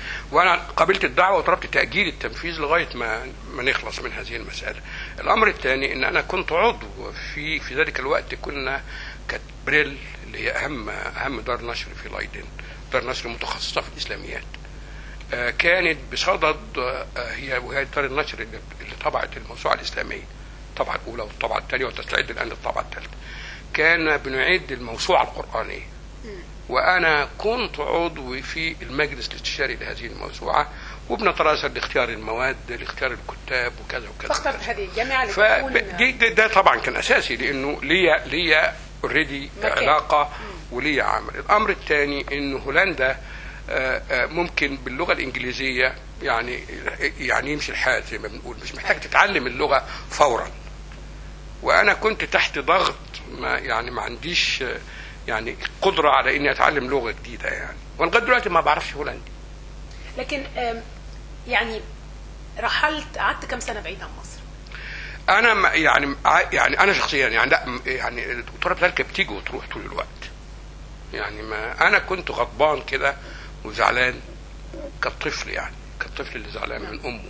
وانا قبلت الدعوه وطلبت تاجيل التنفيذ لغايه ما ما نخلص من هذه المساله. الامر الثاني ان انا كنت عضو في في ذلك الوقت، كنا كانت بريل اللي هي اهم اهم دار نشر في لايدن، دار نشر متخصصه في الاسلاميات، كانت بصدد هي وهي دار النشر اللي طبعت الموسوعه الاسلاميه، الطبعه الاولى والطبعه الثانيه وتستعد الان للطبعه الثالثه. كان بنعد الموسوعه القرانيه، وانا كنت عضو في المجلس الاستشاري لهذه الموسوعه، وبنتراسل لاختيار المواد، لاختيار الكتاب وكذا وكذا. فاخترت هذه الجامعه لتكون دي ده طبعا كان اساسي، لانه ليا ليا اوريدي علاقه وليا عمل. الامر الثاني انه هولندا ممكن باللغه الانجليزيه يعني يعني يمشي الحال زي ما بنقول، مش محتاج تتعلم اللغه فورا، وانا كنت تحت ضغط، ما يعني ما عنديش يعني قدره على اني اتعلم لغه جديده يعني، ولغايه دلوقتي ما بعرفش هولندي. لكن يعني رحلت، قعدت كم سنه بعيد عن مصر؟ انا يعني يعني انا شخصيا يعني لا يعني الدكتوره بتاعتك بتيجي وتروح طول الوقت، يعني ما انا كنت غضبان كده وزعلان كالطفل، يعني كالطفل اللي زعلان من امه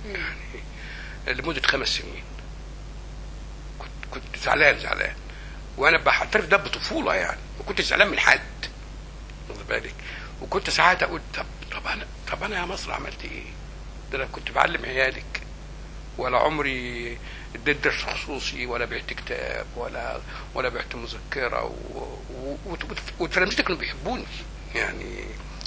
يعني لمده خمس سنين كنت كنت زعلان زعلان وانا بعترف ده بطفوله يعني، ما كنتش زعلان من حد واخد بالك، وكنت ساعات اقول طب طب انا طب انا يا مصر عملت ايه؟ ده انا كنت بعلم عيالك، ولا عمري اديت درس خصوصي، ولا بعت كتاب، ولا ولا بعت مذكره، وتلامذتي كانوا بيحبوني يعني،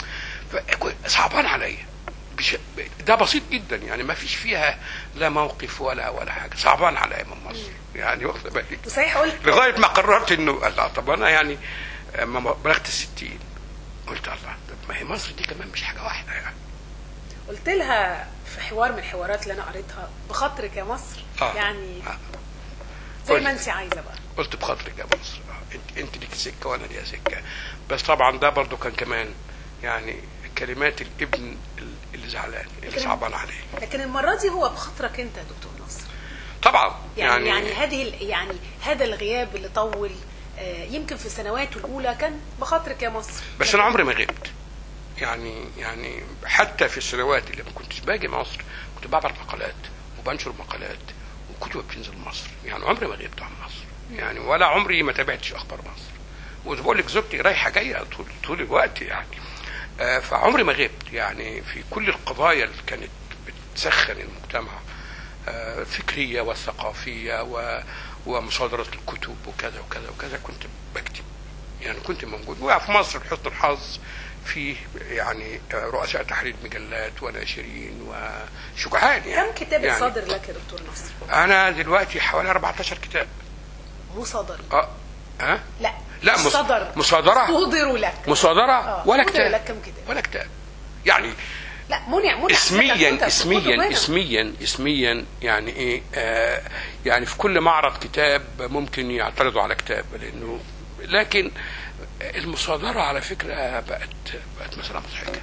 صعبان عليا. ده بسيط جدا يعني، ما فيش فيها لا موقف ولا ولا حاجه، صعبان عليا من مصر يعني واخد بالك. صحيح. قلت لغايه ما قررت انه لا طب انا يعني ما بلغت الستين قلت الله طب ما هي مصر دي كمان مش حاجه واحده يعني. قلت لها في حوار من الحوارات اللي انا قريتها بخاطرك يا مصر آه. يعني آه. زي ما انت عايزه بقى. قلت بخاطرك يا مصر آه. انت انت ليك سكه وانا ليا سكه، بس طبعا ده برضو كان كمان يعني كلمات الابن اللي زعلان اللي صعبان عليه. لكن المره دي هو بخاطرك انت يا دكتور نصر. طبعا يعني يعني, يعني هذه يعني هذا الغياب اللي طول آه يمكن في السنوات الاولى كان بخاطرك يا مصر. بس انا عمري ما غبت يعني يعني حتى في السنوات اللي ما كنتش باجي مصر كنت بعمل مقالات وبنشر مقالات وكتب بتنزل مصر، يعني عمري ما غبت عن مصر يعني، ولا عمري ما تابعتش اخبار مصر. وبقول لك زوجتي رايحه جايه طول طول الوقت يعني، آه فعمري ما غبت يعني في كل القضايا اللي كانت بتسخن المجتمع آه الفكريه والثقافيه و ومصادره الكتب وكذا وكذا وكذا كنت بكتب يعني، كنت موجود. وفي مصر بحسن الحظ في يعني رؤساء تحرير مجلات وناشرين وشجعان يعني. كم كتاب يعني صادر لك يا دكتور نصر؟ انا دلوقتي حوالي أربعتاشر كتاب مصادر. اه ها؟ لا لا مصادر مصادره صدروا لك مصادره آه. ولا كتاب لك كم كتاب؟ ولا كتاب يعني. لا منع منع اسميا اسميا اسميا اسميا يعني ايه آه يعني في كل معرض كتاب ممكن يعترضوا على كتاب لانه، لكن المصادره على فكره بقت بقت مساله مضحكه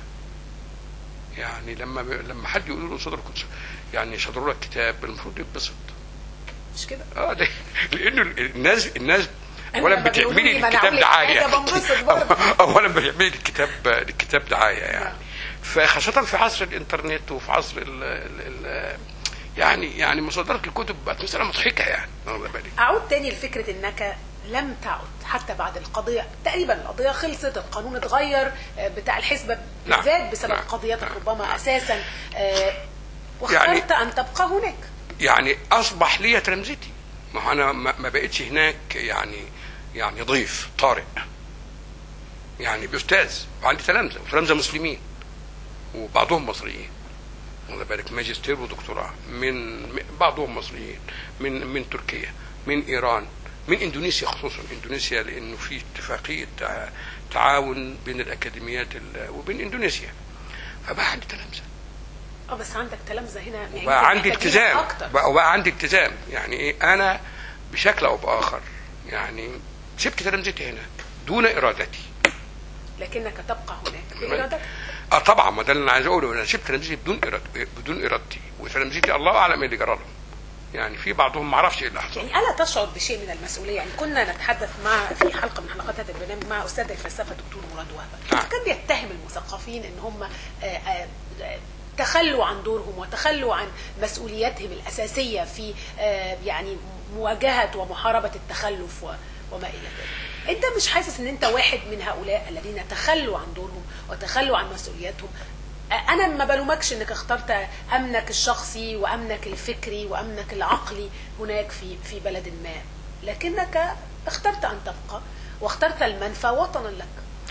يعني. لما لما حد يقول له صدر كنت يعني صدروا لك كتاب المفروض يتبسط، مش كده؟ اه ده لانه الناس الناس اولا بتعملي الكتاب دعايه اولا بتعملي الكتاب الكتاب دعايه يعني، فخاصه في عصر الانترنت وفي عصر ال ال ال يعني يعني مصادره الكتب بقت مساله مضحكه يعني. اعود تاني لفكره انك لم تعد حتى بعد القضيه تقريبا، القضيه خلصت، القانون اتغير بتاع الحسبه بالذات نعم. بسبب نعم. قضيتك نعم. ربما نعم. اساسا آه واخترت يعني ان تبقى هناك يعني، اصبح لي تلامذتي، ما انا ما بقتش هناك يعني يعني ضيف طارئ يعني باستاذ، وعندي تلامذه وتلامذه مسلمين وبعضهم مصريين واخد بالك، ماجستير ودكتوراه، من بعضهم مصريين من من تركيا، من ايران، من اندونيسيا، خصوصا اندونيسيا لانه في اتفاقيه تعاون بين الاكاديميات وبين اندونيسيا، فبقى عندي تلامذه. اه بس عندك تلامذه هنا يعني، وبقى عندي التزام بقى, بقى عندي التزام يعني ايه، انا بشكل او باخر يعني سبت تلامذتي هناك دون ارادتي، لكنك تبقى هناك بارادتك. اه طبعا، ما ده اللي انا عايز اقوله، انا سبت تلامذتي بدون ارادتي بدون ارادتي وتلامذتي الله اعلم ايه اللي جرى لهم يعني في بعضهم ما اعرفش ايه اللي حصل. يعني الا تشعر بشيء من المسؤوليه؟ يعني كنا نتحدث مع في حلقه من حلقات هذا البرنامج مع استاذ الفلسفه دكتور مراد وهبه، آه. كان بيتهم المثقفين ان هم تخلوا عن دورهم وتخلوا عن مسؤولياتهم الاساسيه في يعني مواجهه ومحاربه التخلف وما الى ذلك. انت مش حاسس ان انت واحد من هؤلاء الذين تخلوا عن دورهم وتخلوا عن مسؤولياتهم؟ انا ما بلومكش انك اخترت امنك الشخصي وامنك الفكري وامنك العقلي هناك في في بلد ما، لكنك اخترت ان تبقى واخترت المنفى وطنا لك.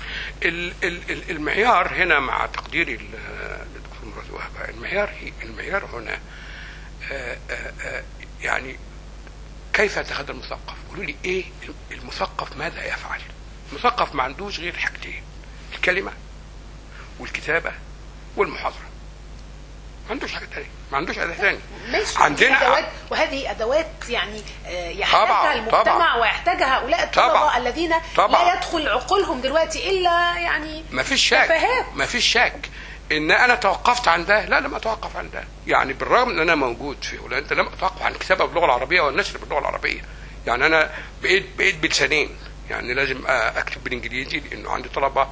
المعيار هنا مع تقديري للدكتور مراد وهبه، المعيار المعيار هنا آآ آآ يعني كيف يتخذ المثقف؟ قولوا لي ايه المثقف ماذا يفعل؟ المثقف ما عندوش غير حاجتين، الكلمه والكتابه والمحاضره. ما عندوش حاجه ثانيه، ما عندوش اداه ثانيه. عندنا أدوات، وهذه ادوات يعني يحتاجها المجتمع طبعًا. ويحتاجها هؤلاء الطلبه الذين طبعًا. لا يدخل عقولهم دلوقتي الا يعني ما فيش شك ما فيش شك ان انا توقفت عن ده. لا لم اتوقف عن ده، يعني بالرغم ان انا موجود في هولندا لم اتوقف عن الكتابه باللغه العربيه والنشر باللغه العربيه. يعني انا بقيت بقيت بلسانين، يعني لازم اكتب بالانجليزي لانه عندي طلبه.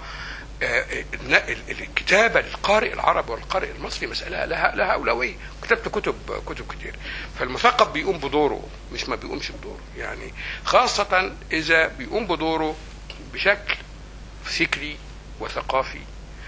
الكتابه للقارئ العربي والقارئ المصري مساله لها لها اولويه. كتبت كتب كتب كتير. فالمثقف بيقوم بدوره مش ما بيقومش بدوره، يعني خاصه اذا بيقوم بدوره بشكل فكري وثقافي.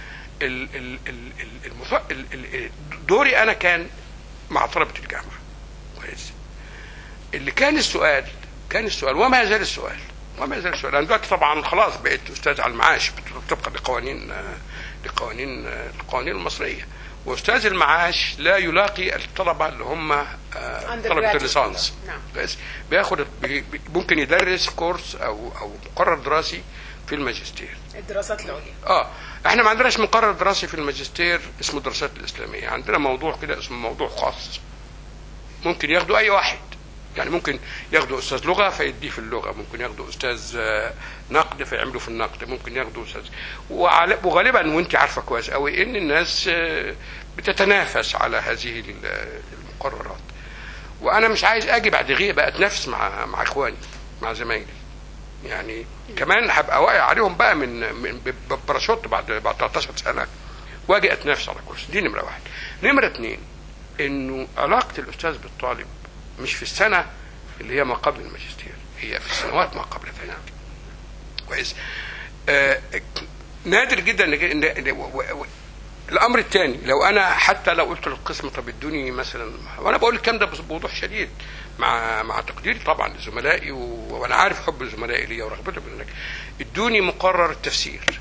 دوري انا كان مع طلبه الجامعه كويس. اللي كان السؤال كان السؤال وما زال السؤال وما زال السؤال. انا دلوقتي طبعا خلاص بقيت استاذ على المعاش طبقا لقوانين لقوانين القوانين المصريه، واستاذ المعاش لا يلاقي الطلبه اللي هم طلبه الليسانس. بس بياخد ممكن يدرس كورس او او مقرر دراسي في الماجستير، الدراسات العليا. اه احنا ما عندناش مقرر دراسي في الماجستير اسمه الدراسات الاسلاميه، عندنا موضوع كده اسمه موضوع خاص ممكن ياخده اي واحد. يعني ممكن ياخدوا استاذ لغه فيديه في اللغه، ممكن ياخدوا استاذ نقد فيعملوا في النقد، ممكن ياخدوا استاذ. وغالبا وانت عارفه كويس قوي ان الناس بتتنافس على هذه المقررات، وانا مش عايز اجي بعد غيبه اتنافس مع مع اخواني مع زمايلي. يعني كمان هبقى واقع عليهم بقى من من باراشوت بعد بعد ثلاثة عشر سنه واجي اتنافس على كورس. دي نمره واحد. نمره اثنين انه علاقه الاستاذ بالطالب مش في السنه اللي هي ما قبل الماجستير، هي في السنوات ما قبل ذلك. كويس. آه نادر جدا ان الامر الثاني لو انا حتى لو قلت للقسم طب ادوني مثلا، وانا بقول الكلام ده بوضوح شديد مع مع تقديري طبعا لزملائي وانا عارف حب زملائي ليا ورغبتهم انك ادوني مقرر التفسير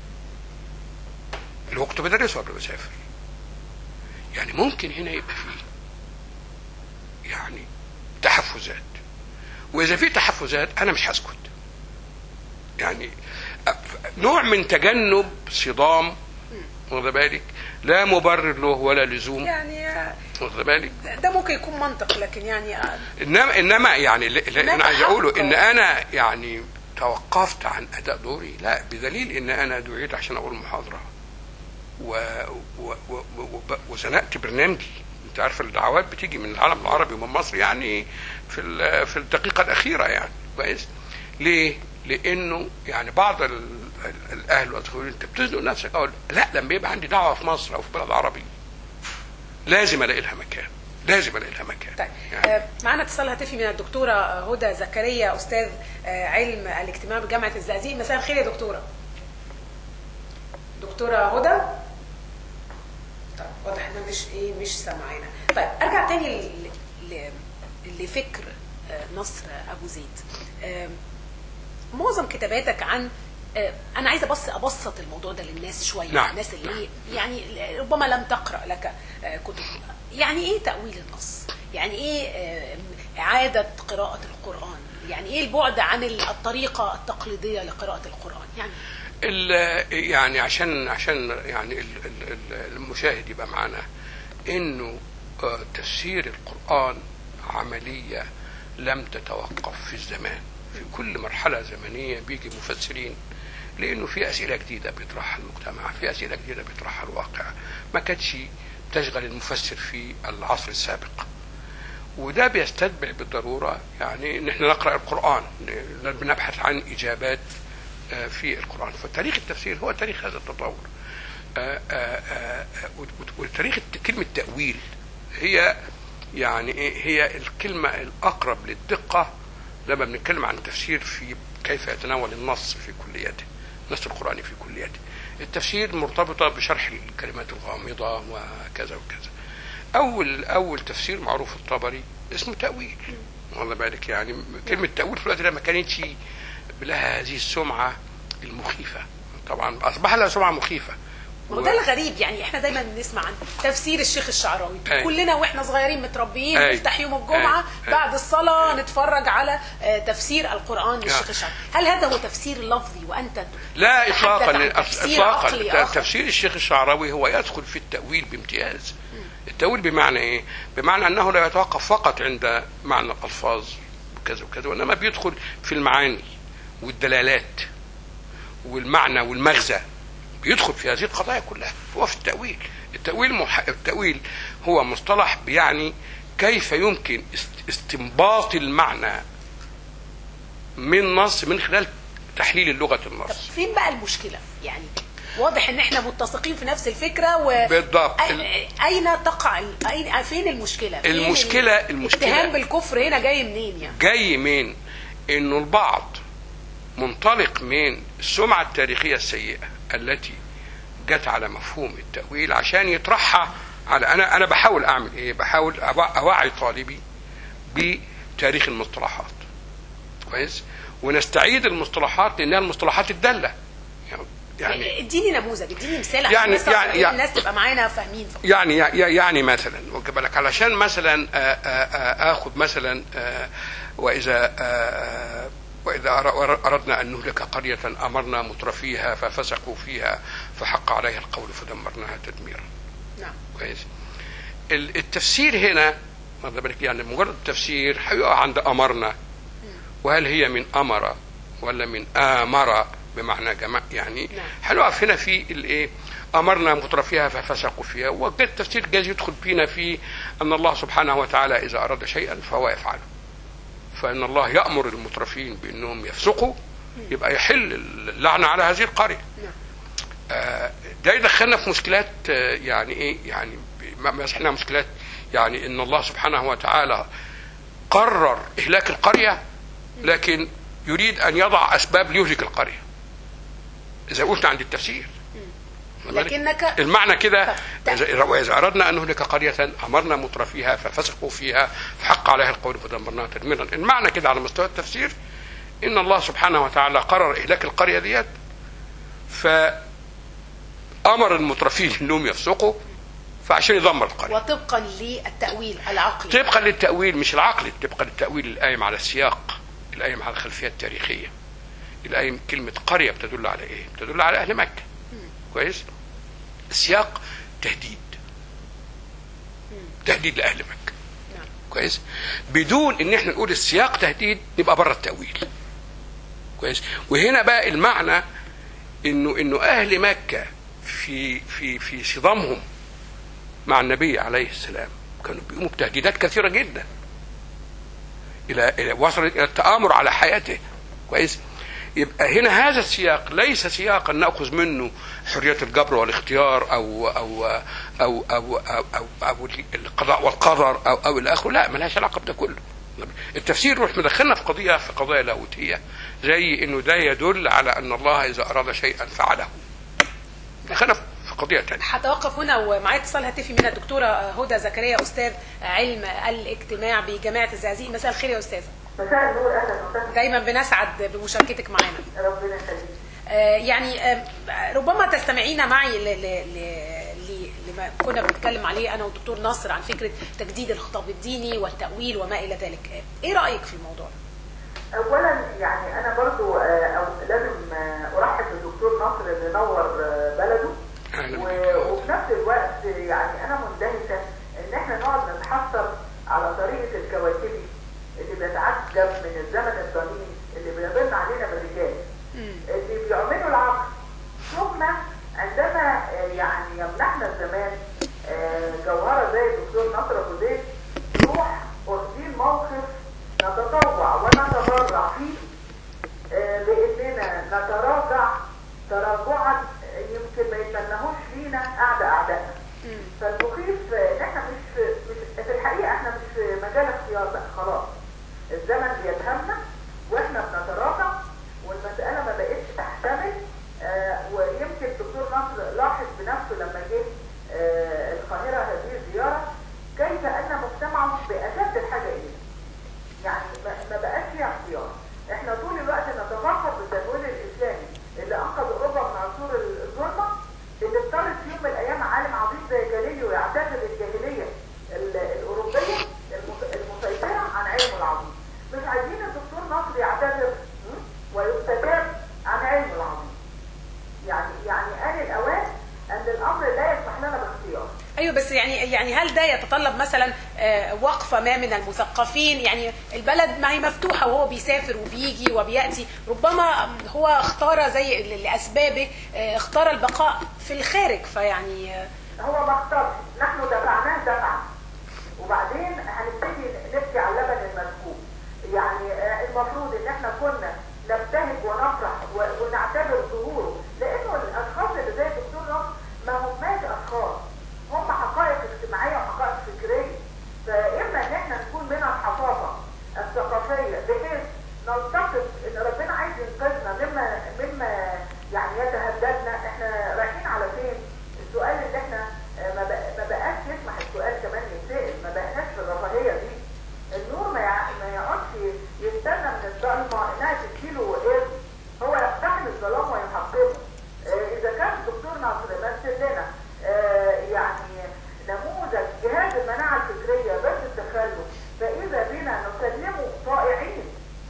اللي هو كنت بدرسه قبل ما اسافر. يعني ممكن هنا يبقى فيه يعني تحفزات، واذا في تحفزات انا مش هسكت. يعني نوع من تجنب صدام واخد بالك، لا مبرر له ولا لزوم. يعني واخد بالك ده ممكن يكون منطق، لكن يعني انما انما يعني اللي انا عايز اقوله ان انا يعني توقفت عن اداء دوري، لا بدليل ان انا دعيت عشان اقول محاضره و و و و وزنقت برنامجي. انت عارف الدعوات بتيجي من العالم العربي ومن مصر يعني في في الدقيقه الاخيره يعني كويس. ليه؟ لانه يعني بعض الاهل والأخوين انت بتزنق نفسك. اقول لا لما يبقى عندي دعوه في مصر او في بلد عربي لازم الاقي لها مكان، لازم الاقي لها مكان. طيب يعني. آه معنا اتصال هاتفي من الدكتوره هدى زكريا استاذ آه علم الاجتماع بجامعه الزقازيق. مساء الخير يا دكتوره. دكتوره هدى. طيب واضح انها مش ايه مش سامعانا. طيب ارجع تاني لفكر آه نصر ابو زيد. آه معظم كتاباتك عن انا عايزه بس ابسط الموضوع ده للناس شويه. نعم. الناس اللي يعني ربما لم تقرا لك كتب. يعني ايه تاويل النص؟ يعني ايه اعاده قراءه القران؟ يعني ايه البعد عن الطريقه التقليديه لقراءه القران؟ يعني يعني عشان عشان يعني المشاهد يبقى معنا انه تفسير القران عمليه لم تتوقف في الزمان. في كل مرحله زمنيه بيجي مفسرين، لانه في اسئله جديده بيطرحها المجتمع، في اسئله جديده بيطرحها الواقع ما كانتش تشغل المفسر في العصر السابق. وده بيستتبع بالضروره يعني ان احنا نقرا القران، بنبحث عن اجابات في القران. فتاريخ التفسير هو تاريخ هذا التطور. وتاريخ كلمه تاويل هي يعني ايه؟ هي الكلمه الاقرب للدقه لما بنتكلم عن التفسير في كيف يتناول النص في كلياته، النص القراني في كلياته. التفسير مرتبطه بشرح الكلمات الغامضه وكذا وكذا. اول اول تفسير معروف الطبري اسمه تاويل، والله بالك يعني كلمه تاويل في الوقت ده ما كانتش لها هذه السمعه المخيفه، طبعا اصبح لها سمعه مخيفه. وده الغريب، يعني احنا دايما بنسمع عن تفسير الشيخ الشعراوي، أي. كلنا واحنا صغيرين متربيين أي. نفتح يوم الجمعه أي. بعد الصلاه نتفرج على تفسير القران للشيخ الشعراوي. هل هذا هو تفسير لفظي وانت لا اطلاقا اطلاقا؟ تفسير الشيخ الشعراوي هو يدخل في التاويل بامتياز. التاويل بمعنى ايه؟ بمعنى انه لا يتوقف فقط عند معنى الالفاظ وكذا وكذا، وانما بيدخل في المعاني والدلالات والمعنى والمغزى، بيدخل في هذه القضايا كلها. هو في التأويل. التأويل مح... التأويل هو مصطلح بيعني كيف يمكن استنباط المعنى من نص من خلال تحليل اللغة النص. طب فين بقى المشكلة؟ يعني واضح ان احنا متسقين في نفس الفكرة و بالضبط. اين تقع أين... فين المشكلة؟ فين المشكلة المشكلة الاتهام بالكفر هنا جاي منين يعني؟ جاي من انه البعض منطلق من السمعة التاريخية السيئة التي جت على مفهوم التأويل عشان يطرحها على انا انا بحاول اعمل ايه؟ بحاول اوعي طالبي بتاريخ المصطلحات كويس، ونستعيد المصطلحات لانها المصطلحات الدالة. يعني اديني نموذج، اديني مثال عشان يعني يعني يعني الناس تبقى معانا فاهمين. يعني يعني مثلا واخد بالك، علشان مثلا اخذ مثلا واذا وإذا أردنا أن نهلك قرية أمرنا مترفيها ففسقوا فيها فحق عليها القول فدمرناها تدميرا. نعم. كويس. التفسير هنا يعني مجرد التفسير هيقع عند أمرنا، وهل هي من أمر ولا من آمر بمعنى جمع يعني. هنقف هنا في الإيه؟ أمرنا مترفيها ففسقوا فيها. وقت التفسير جايز يدخل فينا في أن الله سبحانه وتعالى إذا أراد شيئا فهو يفعله، فإن الله يأمر المترفين بأنهم يفسقوا، يبقى يحل اللعنة على هذه القرية. آه ده يدخلنا في مشكلات. آه يعني إيه؟ يعني مسحنا مشكلات، يعني إن الله سبحانه وتعالى قرر إهلاك القرية لكن يريد أن يضع أسباب ليهلك القرية. إذا قلنا عند التفسير لكنك المعنى كده، وإذا أردنا أن نهلك قرية أمرنا مترفيها ففسقوا فيها فحق عليها القول فدمرناها تدميرا. المعنى كده على مستوى التفسير إن الله سبحانه وتعالى قرر إهلاك القرية ديت فأمر المترفين أنهم يفسقوا فعشان يدمر القرية. وطبقا للتأويل العقلي، طبقا للتأويل مش العقلي، طبقا للتأويل القائم على السياق، القائم على الخلفية التاريخية، القائم كلمة قرية بتدل على إيه؟ بتدل على أهل مكة. كويس. السياق تهديد، تهديد لأهل مكة. نعم. كويس. بدون ان احنا نقول السياق تهديد نبقى بره التأويل. كويس. وهنا بقى المعنى انه انه اهل مكة في في في صدامهم مع النبي عليه السلام كانوا بيقوموا بتهديدات كثيرة جدا الى الى وصلت الى التآمر على حياته. كويس. يبقى هنا هذا السياق ليس سياقا نأخذ منه حرية الجبر والاختيار أو أو أو أو أو, أو, أو القضاء والقدر أو أو إلى آخره، لا، ملهاش علاقة بده كله. التفسير يروح مدخلنا في قضية في قضايا لاهوتية، زي إنه ده يدل على أن الله إذا أراد شيئا فعله. دخلنا في قضية تانية. هتوقف هنا ومعايا اتصال هاتفي من الدكتورة هدى زكريا أستاذ علم الاجتماع بجامعة الزقازيق. مساء الخير يا أستاذة. مساء النور، اهلا وسهلا. دايما بنسعد بمشاركتك معنا. ربنا يخليك. آه يعني آه ربما تستمعين معي ل ل ل لما كنا بنتكلم عليه انا والدكتور ناصر عن فكره تجديد الخطاب الديني والتأويل وما الى ذلك. آه ايه رأيك في الموضوع؟ اولا يعني انا برضو آه لازم آه ارحب بالدكتور ناصر اللي نور آه بلده، وفي نفس الوقت يعني انا مندهشه ان احنا نقعد نتحسر على طريقه الكواكبي اللي بيتعجب من الزمن الضنين اللي بيضن علينا بالرجال اللي بيعملوا العقل، ثم عندما يعني يمنحنا الزمان جوهره زي الدكتور نصر ابو زيد روح ايوه بس يعني يعني هل ده يتطلب مثلا وقفه ما من المثقفين؟ يعني البلد ما هي مفتوحه وهو بيسافر وبيجي وبياتي، ربما هو اختار زي لاسبابه اختار البقاء في الخارج، فيعني هو ما اختارش، نحن دفعناه دفعا وبعدين هنبتدي نبكي على اللبن المسكوب. يعني المفروض ان احنا كنا نبتهج ونفرح ونعتبر ظهوره، لانه الاشخاص اللي زي الدكتور نصر ما هماش اشخاص، هم حقائق اجتماعيه وحقائق فكريه. فاما ان احنا نكون من الحصافه الثقافيه بحيث نلتقط ان ربنا عايز ينقذنا مما مما يعني يتهددنا، احنا رايحين على فين؟ السؤال اللي احنا ما بقاش يسمح السؤال كمان يتسال، ما بقناش في الرفاهيه دي. النور ما يقعدش يستنى من الظلمه انها تديله اذن، هو يقتحم الظلام ويحققه. اذا كان الدكتور نصر مثل لنا يعني نموذج جهاز المناعه الفكريه ضد التخلف، فاذا بنا نسلمه طائعين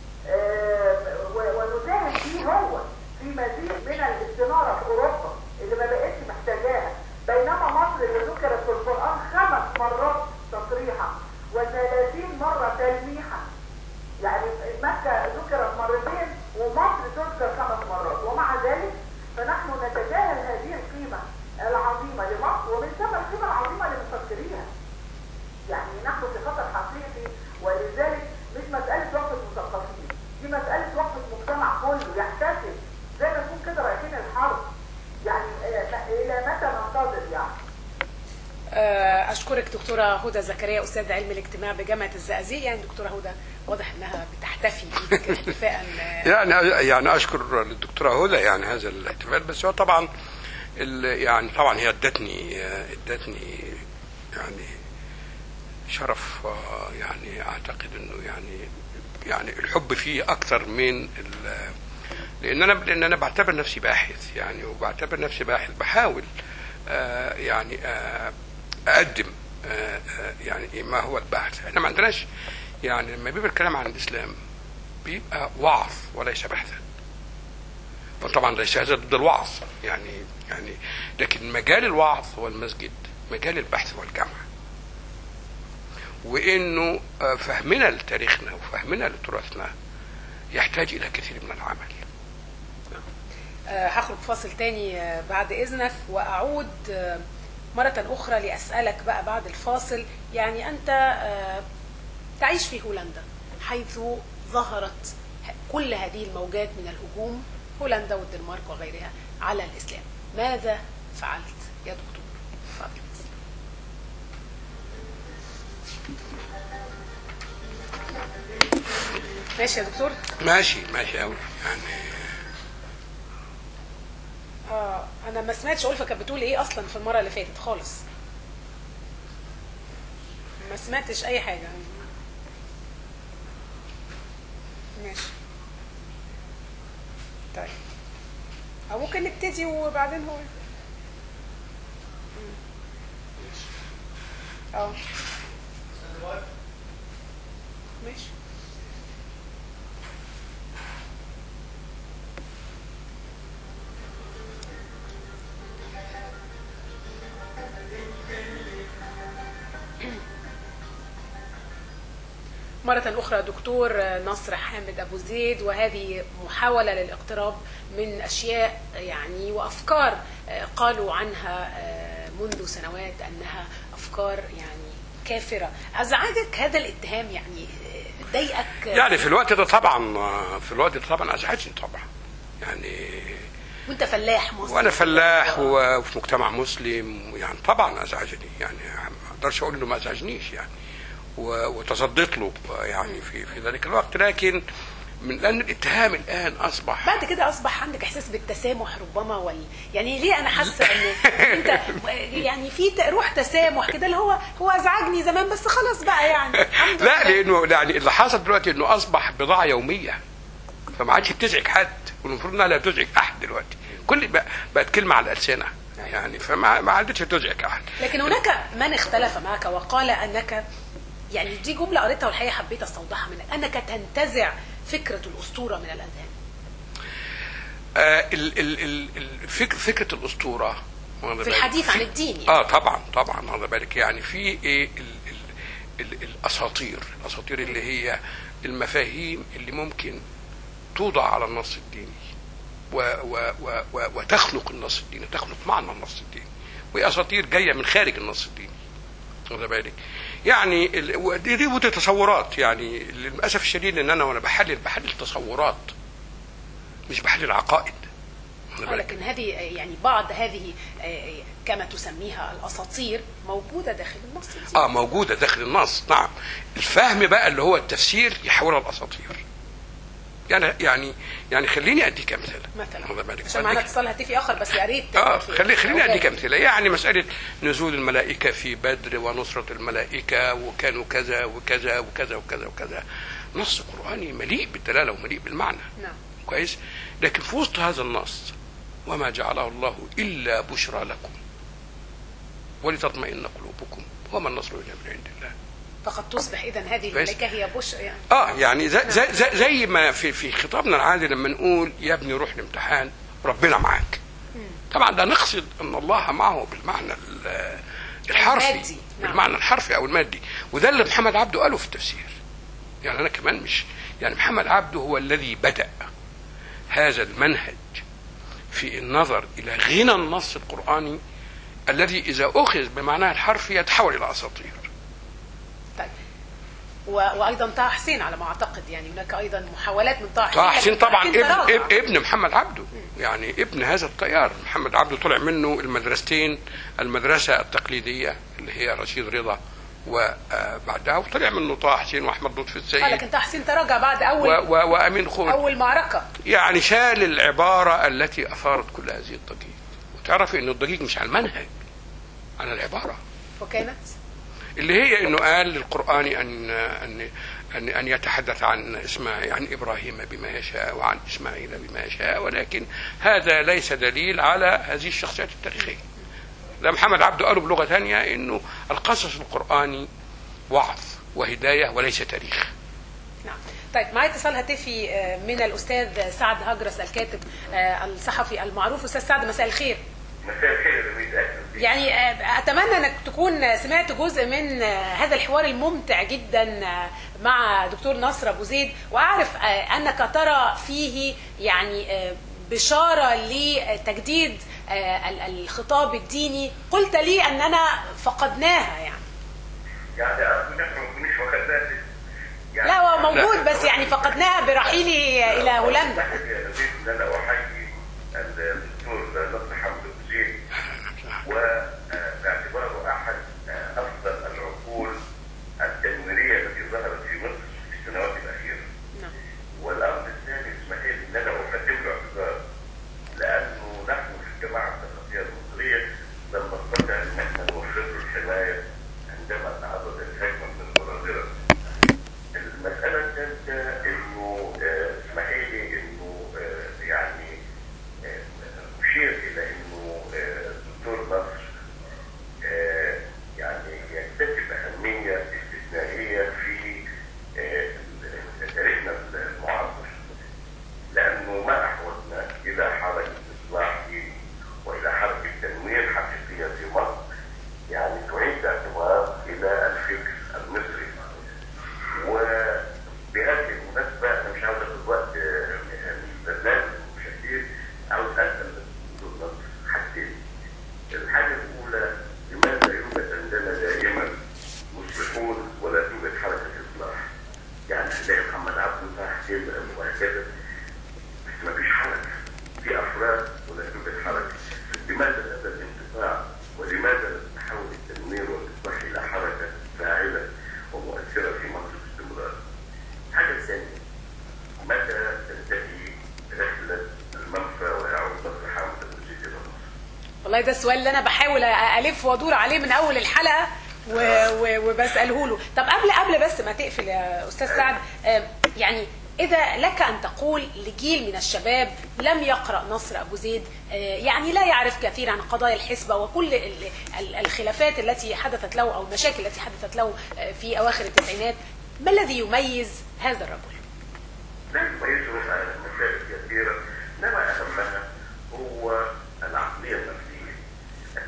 ونساهم فيه هو في مزيد من الاستناره في اوروبا اللي ما بقتش محتاجاها، بينما مصر اللي ذكرت في القران خمس مرات تصريحا وثلاثين مره تلميحا. يعني مكه ذكرت مرتين ومصر تذكر خمس مرات، ومع ذلك فنحن نتجاهل هذه القيمه العظيمه لمصر ومن ثم القيمه العظيمه لمفكريها. يعني نحن في خطر حقيقي، ولذلك مش مساله وقفه مثقفين، دي مساله وقفه مجتمع كله يحتسب زي ما نكون كده رايحين الحرب. يعني الى متى ننتظر يعني؟ اشكرك دكتوره هدى زكريا استاذ علم الاجتماع بجامعه الزقازيق. يعني دكتوره هدى واضح انها بتحتفي بيك احتفاء يعني يعني اشكر للدكتوره هدى يعني هذا الاحتفال، بس هو طبعا يعني طبعا هي ادتني ادتني يعني شرف، يعني اعتقد انه يعني يعني الحب فيه اكثر من لان انا لان انا بعتبر نفسي باحث، يعني وبعتبر نفسي باحث بحاول آه يعني آه اقدم آه آه يعني ما هو البحث. احنا ما عندناش يعني لما بيبقى الكلام عن الاسلام بيبقى وعظ وليس بحثا، وطبعا ليس هذا ضد الوعظ يعني يعني لكن مجال الوعظ هو المسجد، مجال البحث هو الجامعه، وانه آه فهمنا لتاريخنا وفهمنا لتراثنا يحتاج الى كثير من العمل. هخرج فاصل تاني بعد إذنك وأعود مرة أخرى لأسألك بقى بعد الفاصل. يعني أنت تعيش في هولندا حيث ظهرت كل هذه الموجات من الهجوم، هولندا والدنمارك وغيرها، على الإسلام. ماذا فعلت يا دكتور؟ فضل. ماشي يا دكتور؟ ماشي ماشي أوي يعني. اه انا ما سمعتش ألفة كانت بتقول ايه اصلا في المره اللي فاتت خالص، ما سمعتش اي حاجه. ماشي طيب، او ممكن نبتدي وبعدين هو اه ماشي. مرة أخرى دكتور نصر حامد أبو زيد، وهذه محاولة للاقتراب من أشياء يعني وأفكار قالوا عنها منذ سنوات أنها أفكار يعني كافرة. أزعجك هذا الاتهام؟ يعني ضايقك؟ يعني في الوقت ده طبعا في الوقت ده طبعا أزعجني طبعا، يعني وأنت فلاح مسلم وأنا فلاح وفي مجتمع مسلم، يعني طبعا أزعجني، يعني ما أقدرش أقول إنه ما أزعجنيش يعني، وتصديت له يعني في في ذلك الوقت. لكن من لان الاتهام الان اصبح بعد كده اصبح عندك احساس بالتسامح ربما، وال يعني ليه انا حاسه ان انت يعني في روح تسامح كده اللي هو هو ازعجني زمان بس خلاص بقى يعني الحمد لا لله. لانه يعني اللي حصل دلوقتي انه اصبح بضاعه يوميه، فما عادش بتزعج حد، والمفروض انها لا بتزعج احد دلوقتي، كل بقت كلمه على الالسنه يعني، فما ما عادتش بتزعج احد. لكن هناك من اختلف معك وقال انك يعني دي جملة قريتها والحقيقة حبيت استوضحها منك، أنك تنتزع فكرة الأسطورة من الأذهان. آه ال ال ال فك فكرة الأسطورة في الحديث عن الدين يعني. اه طبعا طبعا واخد بالك يعني في ايه ال ال ال الاساطير الاساطير اللي هي المفاهيم اللي ممكن توضع على النص الديني و و و و وتخلق النص الديني، تخلق معنى النص الديني، واساطير جايه من خارج النص الديني واخد بالك يعني. دي دي تصورات يعني للاسف الشديد ان انا وانا بحلل بحلل تصورات مش بحلل عقائد. لكن هذه يعني بعض هذه كما تسميها الاساطير موجوده داخل النص الديني. اه موجوده داخل النص نعم. الفهم بقى اللي هو التفسير يحولها الاساطير. يعني يعني يعني خليني اديك امثله مثلا عشان معانا اتصال هاتفي اخر بس يا ريت اه خلي خليني اديك امثله. يعني مساله نزول الملائكه في بدر ونصره الملائكه وكانوا كذا وكذا وكذا وكذا وكذا، نص قراني مليء بالدلاله ومليء بالمعنى. نعم كويس. لكن في وسط هذا النص وما جعله الله الا بشرى لكم ولتطمئن قلوبكم وما النصر الا من عند الله. فقد تصبح اذا هذه الملائكه هي بشرى يعني. اه يعني زي, زي, زي, زي ما في في خطابنا العادي لما نقول يا ابني روح الامتحان ربنا معاك. مم. طبعا ده نقصد ان الله معه بالمعنى الحرفي المادي. بالمعنى الحرفي او المادي، وده اللي محمد عبده قاله في التفسير. يعني انا كمان مش يعني محمد عبده هو الذي بدأ هذا المنهج في النظر الى غنى النص القرآني الذي اذا اخذ بمعناه الحرفي يتحول الى اساطير. طيب وايضا طه حسين على ما اعتقد يعني هناك ايضا محاولات من طه حسين. طه حسين طبعا ابن, ابن محمد عبده يعني ابن هذا التيار. محمد عبده طلع منه المدرستين، المدرسه التقليديه اللي هي رشيد رضا وبعدها وطلع منه طه حسين واحمد لطفي السيد. اه لكن طه حسين تراجع بعد اول و و وامين خلد اول معركه يعني شال العباره التي اثارت كل هذه الضجيج. وتعرفي انه الضجيج مش على المنهج، على العباره. وكانت اللي هي انه قال للقرآن ان ان ان, أن يتحدث عن اسماعيل عن ابراهيم بما يشاء وعن اسماعيل بما يشاء، ولكن هذا ليس دليل على هذه الشخصيات التاريخيه. ده محمد عبده قاله بلغه ثانيه انه القصص القرآني وعظ وهدايه وليس تاريخ. نعم. طيب معي اتصال هاتفي من الاستاذ سعد هجرس الكاتب الصحفي المعروف. استاذ سعد مساء الخير. مساء الخير. يعني اتمنى انك تكون سمعت جزء من هذا الحوار الممتع جدا مع دكتور نصر ابو زيد، واعرف انك ترى فيه يعني بشاره لتجديد الخطاب الديني. قلت لي اننا فقدناها يعني. يعني نحن ما كناش واخدناها. لا هو موجود بس يعني فقدناها برحيله الى هولندا. انا احيي الدكتور نصر حمد ابو زيد وباعتباره احد افضل العقول التنويريه التي ظهرت في مصر في السنوات الاخيره. نعم. والامر الثاني اسماعيل ان انا اقدم له اعتذار لانه نحن في الجماعه الثقافيه المصريه لم نستطع ان احنا نوفر له الحمايه عندما تعرض للهجمه من المناظره. المساله الثالثه انه اسماعيلي انه يعني اشير الى انه الدكتور نصر يعني يكتسب اهميه استثنائيه في تاريخنا المعاصر، لانه ما احوجنا الى حركه اصلاح ديني والى حركه تنوير حقيقيه في مصر يعني تعيد الاعتبار الى الفكر المصري. وبهذه المناسبه انا مش عاوز اخذ وقت من البرنامج بشكل، عاوز اسال الدكتور نصر حاجتين. الحاجه الاولى، لماذا يوجد عندنا دائما مصلحون ولا توجد حركه اصلاح؟ يعني تلاقي محمد عبده وطه حسين وهكذا بس ما فيش حركه، في افراد ولا توجد حركه. لماذا هذا الانقطاع؟ ولماذا لا تحول التنوير والاصلاح الى حركه فاعله ومؤثره في مصر باستمرار؟ الحاجه الثانيه، متى تنتهي رحله المنفى ويعود نصر حامد ابو زيد الى مصر؟ والله ده السؤال اللي انا بحاول الف وادور عليه من اول الحلقه وبساله له. طب قبل قبل بس ما تقفل يا استاذ سعد، يعني إذا لك أن تقول لجيل من الشباب لم يقرأ نصر أبو زيد، يعني لا يعرف كثير عن قضايا الحسبة وكل الخلافات التي حدثت له أو المشاكل التي حدثت له في أواخر التسعينات، ما الذي يميز هذا الرجل؟ لا يميزه مسائل كثيرة، إنما أهمها هو العقلية النفسية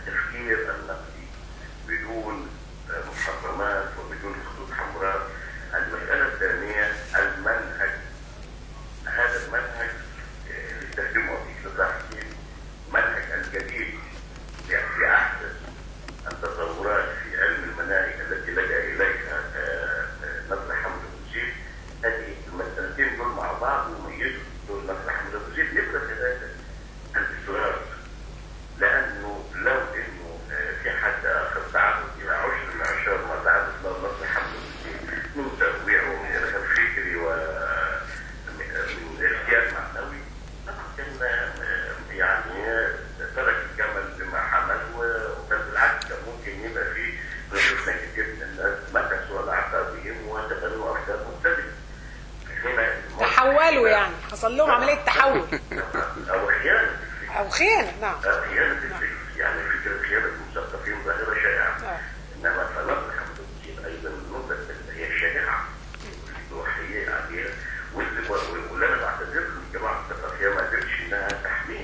حصل لهم عمليه تحول او خيانه او خيانه. نعم او خيانه الفكر، يعني فكره خيانه المثقفين ظاهره شائعه. انما فنطق الدين ايضا النقطه اللي هي شائعه وهي عاديه، واللي انا بعتذر له الجماعه الثقافيه ما قدرتش انها تحميه.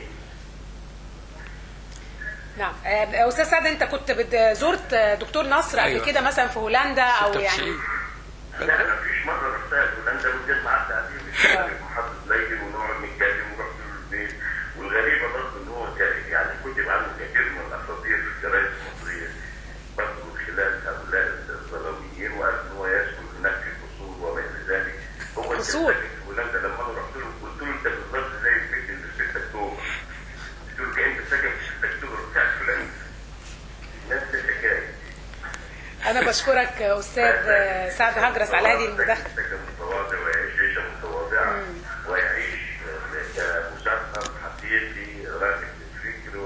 نعم. استاذ سعد، انت كنت زرت دكتور نصر قبل كده مثلا في هولندا او يعني؟ لا انا مفيش مره رحتها هولندا، وجيت معاه تعليم في محافظه ليبيا ونقعد نتكلم ورحت له البيت. والغريبه برضه ان هو يعني كنت عنده كثير من الاساطير في الجرايد المصريه برضه من خلال هؤلاء الظلاميين، وقال ان هو يسكن هناك في قصور وما الى ذلك. هو قصور في هولندا لما انا رحت له قلت له انت بالظبط زي البيت اللي في ستة اكتوبر. قلت له كانت ساكن في ستة اكتوبر بتاعت فلان. نفس الحكايه. أنا بشكرك أستاذ سعد هجرس على هذه المداخلة. متواضع ويعيش عيشة متواضعة ويعيش كمثقف حقيقي راكب الفكر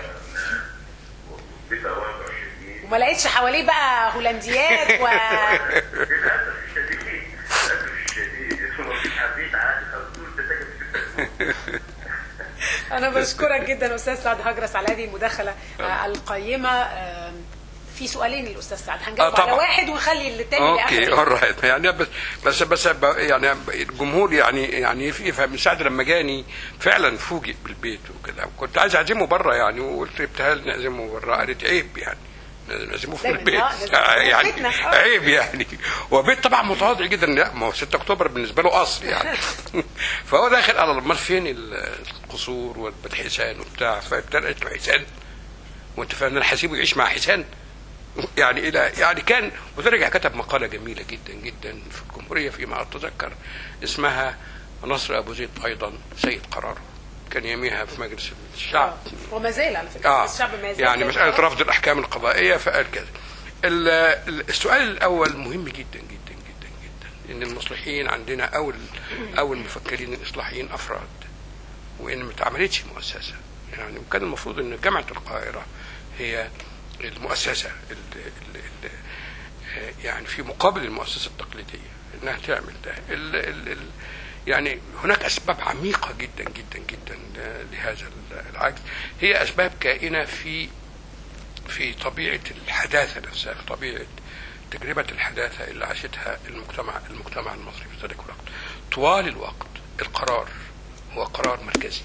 وبتواضع شديد. وما لقيتش حواليه بقى هولنديات و للأسف الشديد للأسف الشديد مفيش حبيب عادي خالص تسكن. أنا بشكرك جدا أستاذ سعد هجرس على هذه المداخلة القيمة. في سؤالين للاستاذ سعد هنجاوب على واحد ونخلي الثاني اوكي اورايت. يعني بس بس بس يعني الجمهور يعني يعني يفهم. سعد لما جاني فعلا فوجئ بالبيت وكده، كنت عايز اعزمه بره يعني، وقلت بتهال نعزمه بره، قالت عيب يعني نعزمه في البيت يعني عيب يعني. وبيت طبعا متواضع جدا، لا ما هو ستة اكتوبر بالنسبه له قصر يعني. فهو داخل قال امال فين القصور والبيت حسان وبتاع، فابتدت له حسان وانت فاهم انا هسيبه يعيش مع حسان يعني الى يعني كان. وترجع كتب مقاله جميله جدا جدا في الجمهوريه فيما اتذكر، اسمها نصر ابو زيد ايضا سيد قراره، كان يميها في مجلس الشعب وما زال على فكره آه الشعب ما زال يعني مساله رفض الاحكام القضائيه. فقال كذا. السؤال الاول مهم جدا جدا جدا جدا، ان المصلحين عندنا او او المفكرين الاصلاحيين افراد، وان ما اتعملتش مؤسسه يعني. وكان المفروض ان جامعه القاهره هي المؤسسة اللي اللي يعني في مقابل المؤسسة التقليدية انها تعمل ده. ال ال ال يعني هناك اسباب عميقة جدا جدا جدا لهذا العجز، هي اسباب كائنة في في طبيعة الحداثة نفسها، في طبيعة تجربة الحداثة اللي عاشتها المجتمع المجتمع المصري في ذلك الوقت. طوال الوقت القرار هو قرار مركزي،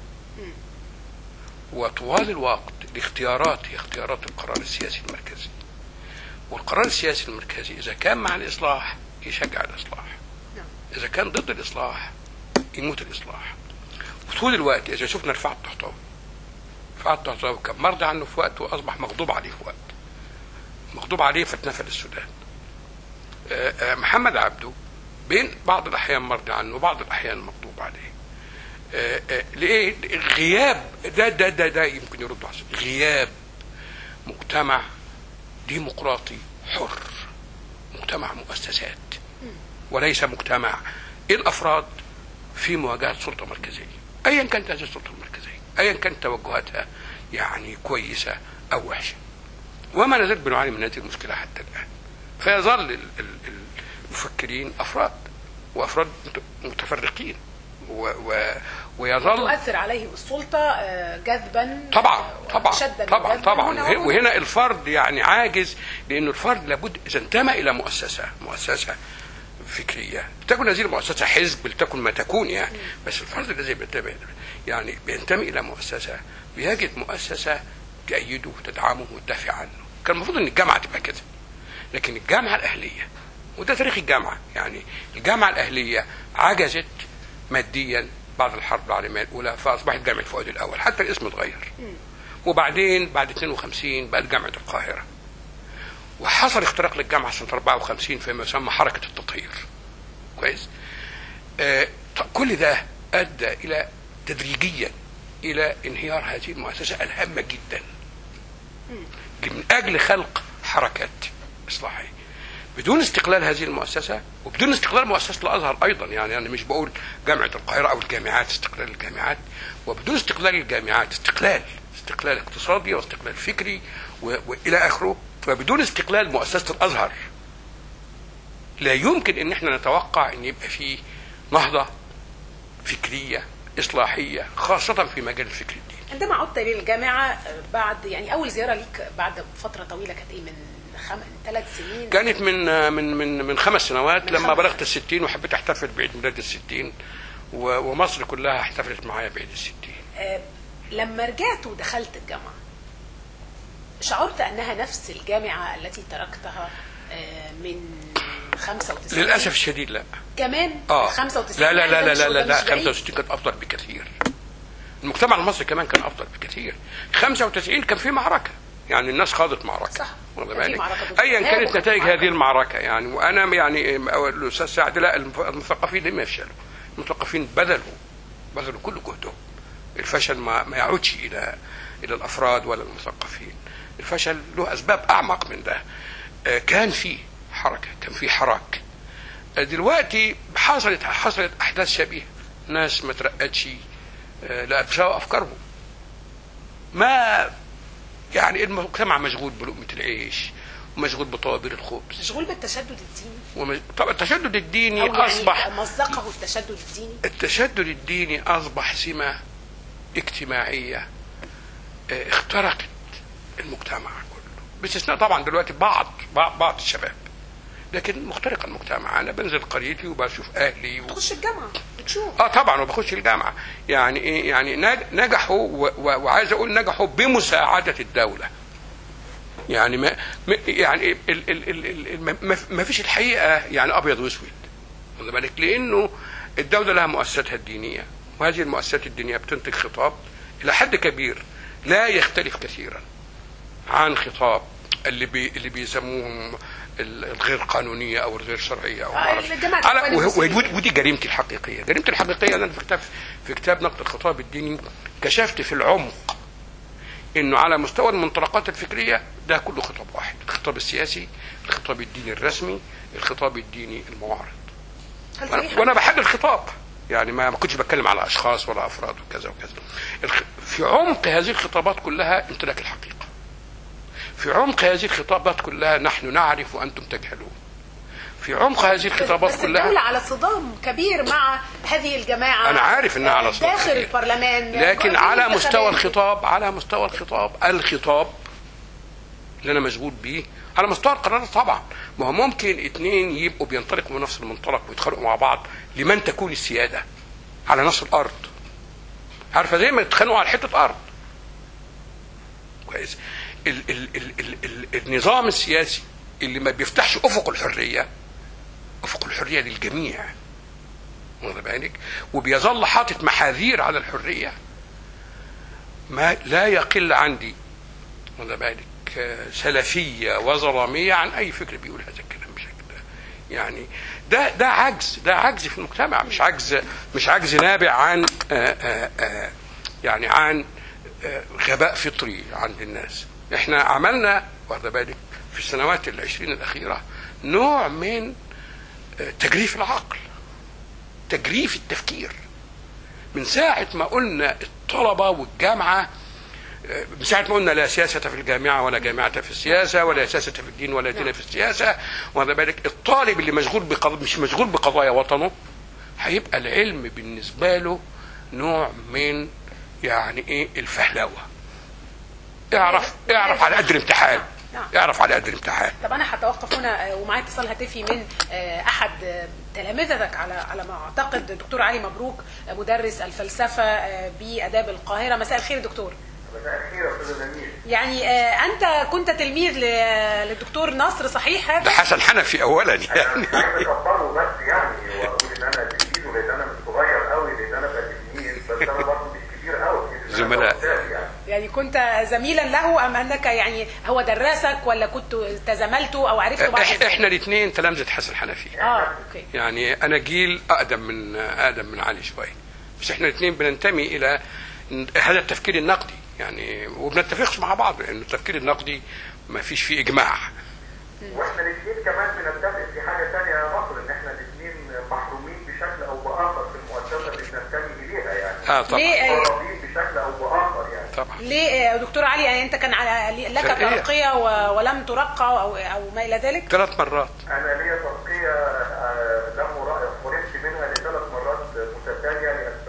وطوال الوقت الاختيارات هي اختيارات القرار السياسي المركزي. والقرار السياسي المركزي إذا كان مع الإصلاح يشجع الإصلاح، إذا كان ضد الإصلاح يموت الإصلاح. وطول الوقت إذا شفنا رفعت الطهطاوي، رفعت الطهطاوي كان مرضى عنه في وقت وأصبح مغضوب عليه في وقت، مغضوب عليه فاتنفى للسودان. محمد عبده بين بعض الأحيان مرضى عنه وبعض الأحيان مغضوب عليه. آه آه ليه؟ غياب ده ده ده ده يمكن يرد حسن. غياب مجتمع ديمقراطي حر، مجتمع مؤسسات وليس مجتمع الافراد في مواجهه سلطه مركزيه، ايا كانت هذه السلطه المركزيه، ايا كانت توجهاتها يعني كويسه او وحشه. وما نزلت بنعاني من هذه المشكله حتى الان. فيظل المفكرين افراد، وافراد متفرقين، و و ويظل تؤثر عليهم السلطه جذبا طبعا طبعا طبعا طبعا. هنا وهنا الفرد يعني عاجز، لانه الفرد لابد اذا انتمى الى مؤسسه مؤسسه فكريه، تكون هذه المؤسسه حزب لتكن ما تكون يعني، بس الفرد الذي بينتمي يعني بينتمي الى مؤسسه بيجد مؤسسه تأيده وتدعمه وتدافع عنه. كان المفروض ان الجامعه تبقى كده، لكن الجامعه الاهليه، وده تاريخ الجامعه يعني، الجامعه الاهليه عجزت ماديا بعد الحرب العالميه الاولى، فاصبحت جامعه فؤاد الاول، حتى الاسم اتغير. وبعدين بعد اثنين وخمسين بقت جامعه القاهره. وحصل اختراق للجامعه سنه أربعة وخمسين فيما يسمى حركه التطهير. كويس؟ آه كل ده ادى الى تدريجيا الى انهيار هذه المؤسسه الهامه جدا من اجل خلق حركات اصلاحيه. بدون استقلال هذه المؤسسة وبدون استقلال مؤسسة الأزهر أيضا، يعني أنا مش بقول جامعة القاهرة أو الجامعات، استقلال الجامعات، وبدون استقلال الجامعات استقلال استقلال اقتصادي واستقلال فكري وإلى آخره، وبدون استقلال مؤسسة الأزهر لا يمكن أن احنا نتوقع أن يبقى فيه نهضة فكريه اصلاحيه خاصه في مجال الفكر الديني. عندما عدت للجامعه بعد يعني اول زياره ليك بعد فتره طويله كانت ايه من خم... ثلاث سنين؟ كانت من من من من خمس سنوات من لما بلغت الستين وحبيت احتفل بعيد ميلاد الستين ومصر كلها احتفلت معايا بعيد الستين. أه لما رجعت ودخلت الجامعه شعرت انها نفس الجامعه التي تركتها أه من خمسة وتسعين؟ للاسف الشديد لا. كمان اه خمسة وتسعين لا لا لا لا لا, لا, لا خمسة وستين كانت افضل بكثير. المجتمع المصري كمان كان افضل بكثير. خمسة وتسعين كان في معركه، يعني الناس خاضت معركه. صح. ايا كانت نتائج هذه المعركه يعني. وانا يعني الاستاذ سعد لا، المثقفين لم يفشلوا، المثقفين بذلوا بذلوا كل جهدهم. الفشل ما, ما يعودش الى الى الافراد ولا المثقفين، الفشل له اسباب اعمق من ده. كان في حركه، كان في حراك. دلوقتي حصلت حصلت احداث شبيهه، ناس ما ترقتش لا بسبب افكارهم. ما يعني المجتمع مشغول بلقمه العيش ومشغول بطوابير الخبز، مشغول بالتشدد الديني. ومش... طبعا التشدد الديني أو يعني اصبح مزقه التشدد الديني. التشدد الديني اصبح سمه اجتماعيه اخترقت المجتمع كله، باستثناء طبعا دلوقتي بعض بعض, بعض الشباب، لكن مخترق المجتمع. انا بنزل قريتي وبشوف اهلي و... بتخش الجامعه بتشوف. اه طبعا وبخش الجامعه. يعني ايه يعني نجحوا و... و... وعايز اقول نجحوا بمساعده الدوله. يعني ما يعني ال... ال... ال... ال... ما... ما فيش الحقيقه يعني ابيض واسود، خد بالك، لانه الدوله لها مؤسساتها الدينيه، وهذه المؤسسات الدينيه بتنتج خطاب الى حد كبير لا يختلف كثيرا عن خطاب اللي بي... اللي بيسموهم الغير قانونيه او الغير شرعيه او على ودي جريمتي الحقيقيه. جريمتي الحقيقيه انا في كتاب في كتاب نقد الخطاب الديني كشفت في العمق انه على مستوى المنطلقات الفكريه ده كله خطاب واحد، الخطاب السياسي، الخطاب الديني الرسمي، الخطاب الديني المعارض. وانا بحدد الخطاب، يعني ما كنتش بتكلم على اشخاص ولا افراد وكذا وكذا. في عمق هذه الخطابات كلها امتلاك الحقيقه. في عمق هذه الخطابات كلها نحن نعرف وأنتم تجهلون. في عمق هذه الخطابات بس كلها الدولة على صدام كبير مع هذه الجماعة. أنا عارف إنها على صدام داخل كبير. البرلمان، لكن على مستوى الخطاب على مستوى الخطاب الخطاب اللي أنا مشغول بيه على مستوى القرارات طبعا. ما هو ممكن اثنين يبقوا بينطلقوا من نفس المنطلق ويتخانقوا مع بعض لمن تكون السيادة على نفس الأرض. عارفة زي ما يتخانقوا على حتة أرض. كويس. ال ال ال ال ال النظام السياسي اللي ما بيفتحش افق الحريه، افق الحريه للجميع، واخد بالك، وبيظل حاطط محاذير على الحريه، ما لا يقل عندي واخد بالك سلفيه وظلاميه عن اي فكر بيقول هذا الكلام بشكل يعني ده ده عجز، ده عجز في المجتمع، مش عجز مش عجز نابع عن آآ آآ يعني عن غباء فطري عند الناس. احنا عملنا واخد بالك في السنوات العشرين الاخيره نوع من تجريف العقل، تجريف التفكير. من ساعه ما قلنا الطلبه والجامعه، من ساعه ما قلنا لا سياسه في الجامعه ولا جامعه في السياسه ولا سياسه في الدين ولا دين في السياسه، واخد بالك الطالب اللي مشغول بقض... مش مشغول بقضايا وطنه هيبقى العلم بالنسبه له نوع من يعني ايه الفهلوه. اعرف اعرف على قد الامتحان، اعرف على قد الامتحان. طب انا هتوقف هنا ومعايا اتصال هاتفي من احد تلامذتك على على ما اعتقد، دكتور علي مبروك، مدرس الفلسفه باداب القاهره. مساء الخير دكتور. مساء الخير يا استاذ جميل. يعني انت كنت تلميذ للدكتور نصر صحيح هذا؟ ده حسن حنفي اولا يعني. انا عايز اكبره بس يعني واقول ان انا تلميذ ولان انا مش صغير قوي لان انا بقى تلميذ، بس انا برضه مش كبير قوي زملاء يعني. يعني كنت زميلا له ام انك يعني هو درسك ولا كنت تزاملته او عرفته بعد؟ احنا, احنا الاثنين تلامذه حسن حنفي. اه اوكي. يعني انا جيل اقدم من اقدم من علي شويه، بس احنا الاثنين بننتمي الى هذا التفكير النقدي يعني، وبنتفقش مع بعض لانه التفكير النقدي ما فيش فيه اجماع. واحنا الاثنين كمان بنتفق في حاجه ثانيه يا مصر، ان احنا الاثنين محرومين بشكل او باخر في المؤسسه اللي بننتمي اليها يعني. اه طبعا. محرومين بشكل او باخر يعني. طبعا. ليه يا دكتور علي؟ يعني انت كان على لك ترقيه ولم ترقى او او ما الى ذلك؟ ثلاث مرات. انا ليا ترقيه لم ارقى، منها لثلاث مرات متتاليه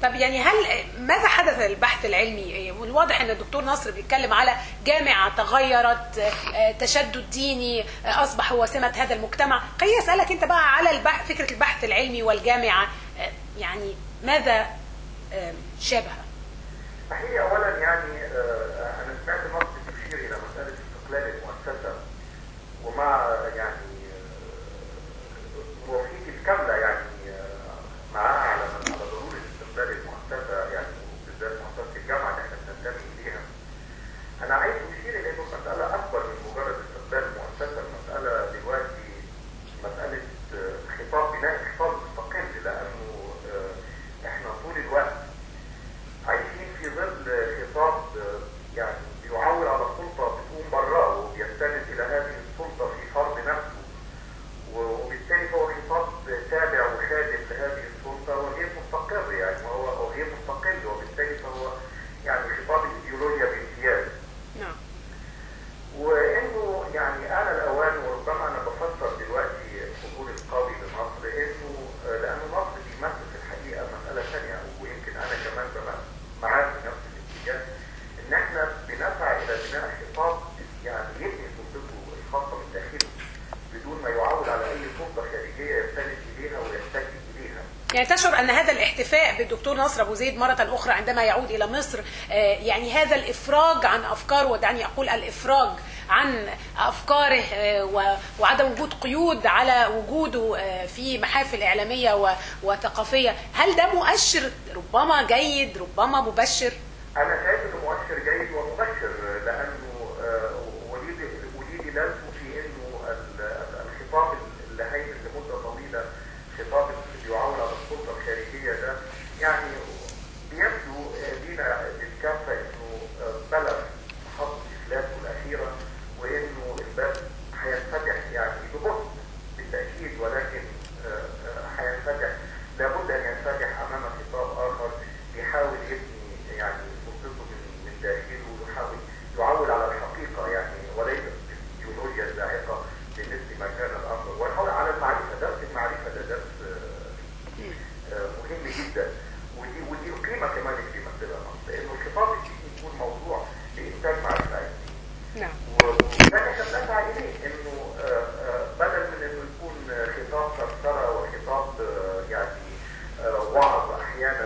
طب يعني هل ماذا حدث للبحث العلمي؟ والواضح ان الدكتور نصر بيتكلم على جامعه تغيرت، تشدد ديني اصبح هو سمه هذا المجتمع. خليني اسالك انت بقى على البحث، فكره البحث العلمي والجامعه، يعني ماذا شابه؟ صحيح. اولا يعني انا سمعت نص تشير الى مساله استقلال المؤسسه، ومع يعني موافقتي الكامله يعني معاها على على ضروره استقلال المؤسسه، يعني بالذات مؤسسه الجامعه اللي احنا بننتمي اليها. انا عايز اشير الى انه المساله اكبر من مجرد استقلال المؤسسه، المساله دلوقتي مساله خطاب بناء خطاب مستقل، لانه احنا طول الوقت عايشين في ظل خطاب يعني بيعول على سلطه بتقوم براه وبيستند الى هذه السلطه في فرض نفسه، وبالتالي هو خطاب تابع وخادم لهذه السلطه وغير مستقر، يعني هو غير مستقل، وبالتالي فهو يعني خطاب الايديولوجيا بامتياز. نعم. وانه يعني آن الاوان، وربما انا بفسر دلوقتي الحضور القوي لمصر انه لانه مصر بيمثل في الحقيقه مساله ثانيه، ويمكن انا كمان معاك في نفس الاتجاه، ان احنا بنسعى الى بناء خطاب يعني يبني سلطته الخاصه من داخله بدون ما يعول على اي سلطه خارجيه يستند اليها ويتجه اليها. يعني تشعر ان هذا الاحتفاء بالدكتور نصر ابو زيد مره اخرى عندما يعود الى مصر، يعني هذا الافراج عن افكاره، ودعني اقول الافراج عن افكاره وعدم وجود قيود على وجوده في محافل اعلاميه وثقافيه، هل ده مؤشر ربما جيد ربما مبشر؟ انا شايف انه مؤشر جيد ومبشر، لانه وليد وليد دلالته في انه الخطاب اللي هيمن لمده طويله، خطاب اللي يعول على السلطه الخارجيه ده، يعني بيبدو لينا بالكافه انه بلغ محطه افلاسه الاخيره، وانه الباب هينفتح يعني ببطء بالتاكيد، ولكن هينفتح، لابد ان ينفتح امام خطاب اخر يحاول يبني يعني سلطته من من داخله، ويحاول يعول على الحقيقه يعني، وليس الايديولوجيا الزاهقه بمثل ما كان الامر، ويحاول على المعرفه. درس المعرفه ده درس مهم جدا، ودي ودي القيمه كمان اللي بيمثلها مصر، لانه الخطاب الديني يكون موضوع لانتاج معرفه علميه. نعم. وده احنا بنسعى اليه، انه بدل من انه يكون خطاب ثرثره وخطاب يعني وعظ احيانا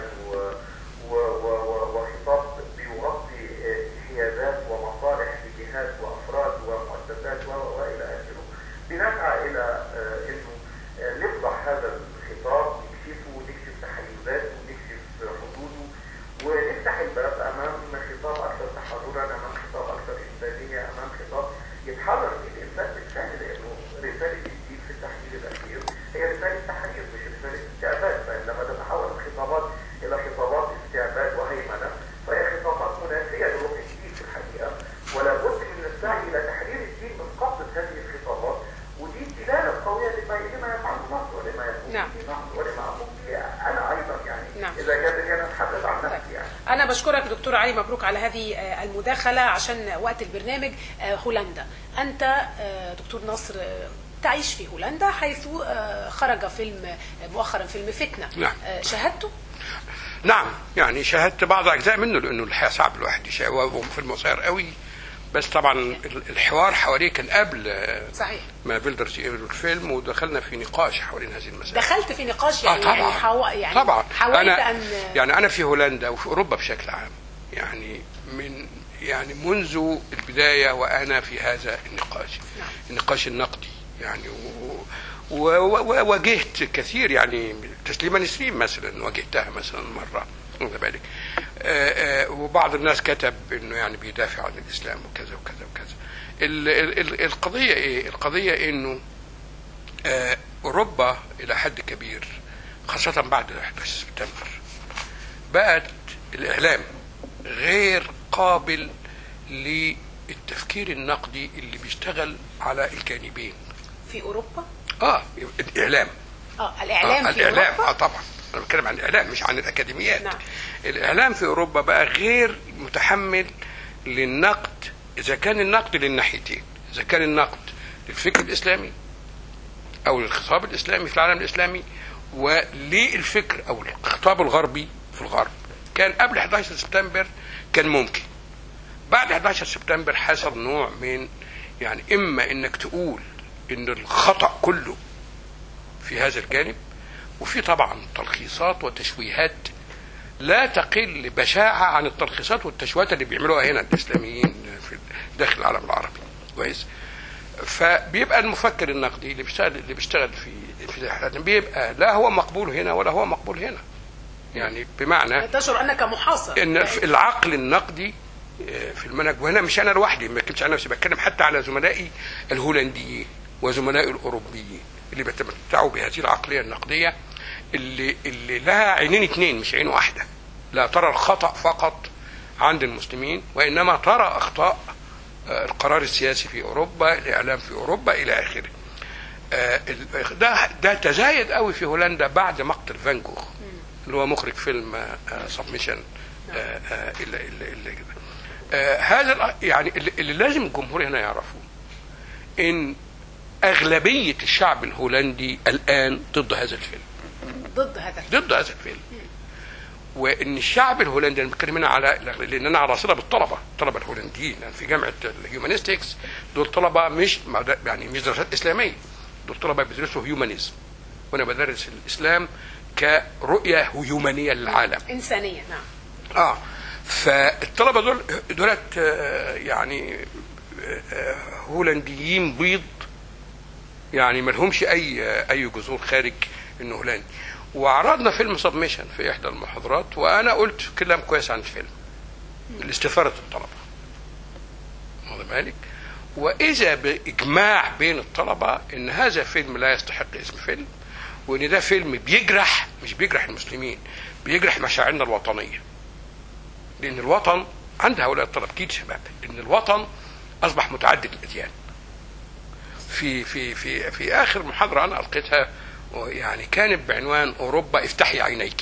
وخطاب بيغطي انحيازات ومصالح لجهات وافراد ومؤسسات والى اخره، بنسعى الى انه نفضح هذا الخطاب، نكشفه ونكشف تحيزاته ونكشف حدوده، ونفتح الباب امام خطاب اكثر تحررا، امام خطاب اكثر انسانيه، امام خطاب يتحرر فيه الانسان بالفعل، لانه رساله الدين في التحليل الاخير هي رساله تحرير مش رساله استعباد، فعندما تتحول الخطابات الى خطابات استعباد وهيمنه فهي خطابات منافيه لروح الدين في الحقيقه، ولا بد من السعي الى تحرير الدين من قبضه هذه الخطابات، ودي الدلاله القويه لما لما يفعل مصر ولما يقوم نعم. به مصر ولما اقوم به انا ايضا يعني. نعم. اذا كان انا اتحدث عن نفسي يعني. أنا بشكرك دكتور علي، مبروك على هذه المداخلة. عشان وقت البرنامج، هولندا، أنت دكتور نصر تعيش في هولندا، حيث خرج فيلم مؤخرا فيلم فتنة. نعم. شاهدته؟ نعم، يعني شاهدت بعض أجزاء منه، لأنه الحقيقة صعب الواحد يشاهده، فيلم قصير قوي، بس طبعا الحوار حواليه كان قبل صحيح ما بيلدرز يقروا الفيلم، ودخلنا في نقاش حوالين هذه المسائل. دخلت في نقاش يعني؟ آه طبعا. يعني, حو... يعني طبعا. حاولت أنا أن يعني أنا في هولندا وفي أوروبا بشكل عام، يعني من يعني منذ البداية وأنا في هذا النقاش. نعم. النقاش النقدي يعني، وواجهت كثير، يعني تسليمة نسرين مثلا واجهتها مثلا مرة واخد بالك، وبعض الناس كتب انه يعني بيدافع عن الاسلام وكذا وكذا وكذا. ال ال القضيه ايه؟ القضيه انه اوروبا الى حد كبير خاصه بعد احداث سبتمبر بقت الاعلام غير قابل للتفكير النقدي اللي بيشتغل على الجانبين. في اوروبا؟ اه الاعلام اه الاعلام آه في الاعلام أوروبا؟ اه طبعا انا بتكلم عن الاعلام مش عن الاكاديميات. نعم. الاعلام في اوروبا بقى غير متحمل للنقد، اذا كان النقد للناحيتين، اذا كان النقد للفكر الاسلامي او للخطاب الاسلامي في العالم الاسلامي، وللفكر او الخطاب الغربي في الغرب. كان قبل احد عشر سبتمبر كان ممكن، بعد احد عشر سبتمبر حصل نوع من يعني اما انك تقول ان الخطأ كله في هذا الجانب، وفي طبعا تلخيصات وتشويهات لا تقل بشاعة عن التلخيصات والتشويهات اللي بيعملوها هنا الاسلاميين في داخل العالم العربي. كويس. فبيبقى المفكر النقدي اللي بيشتغل اللي بيشتغل في في حالاتنا بيبقى لا هو مقبول هنا ولا هو مقبول هنا. يعني بمعنى تشعر انك محاصر ان العقل النقدي في المنهج، وهنا مش انا لوحدي، ما بتكلمش عن نفسي، بتكلم حتى على زملائي الهولنديين وزملائي الاوروبيين اللي بيتمتعوا بهذه العقليه النقديه اللي اللي لها عينين اثنين مش عين واحده، لا ترى الخطأ فقط عند المسلمين وانما ترى اخطاء القرار السياسي في اوروبا، الاعلام في اوروبا الى اخره. ده ده تزايد قوي في هولندا بعد مقتل فان جوخ اللي هو مخرج فيلم سبميشن. هذا يعني اللي لازم الجمهور هنا يعرفوه ان اغلبيه الشعب الهولندي الان ضد هذا الفيلم، ضد هذا ضد هذا الفيلم. وان الشعب الهولندي، انا بتكلم هنا على لان انا على صله بالطلبه، الطلبه الهولنديين يعني في جامعه الهيومانيستكس، دول طلبه مش يعني مش دراسات اسلاميه، دول طلبه بيدرسوا هيومانيزم، وانا بدرس الاسلام كرؤيه هيومانيه للعالم، انسانيه. نعم. اه فالطلبه دول دولت يعني هولنديين بيض، يعني ما لهمش اي اي جذور خارج انه هولندي. وعرضنا فيلم سبميشن في احدى المحاضرات، وانا قلت كلام كويس عن الفيلم لاستثاره الطلبه، واخد بالك؟ واذا باجماع بين الطلبه ان هذا فيلم لا يستحق اسم فيلم، وان ده فيلم بيجرح، مش بيجرح المسلمين، بيجرح مشاعرنا الوطنيه. لان الوطن عند هؤلاء الطلبه كيد شباب، ان الوطن اصبح متعدد الاديان. في في في في اخر محاضره انا القيتها يعني كانت بعنوان اوروبا افتحي عينيك.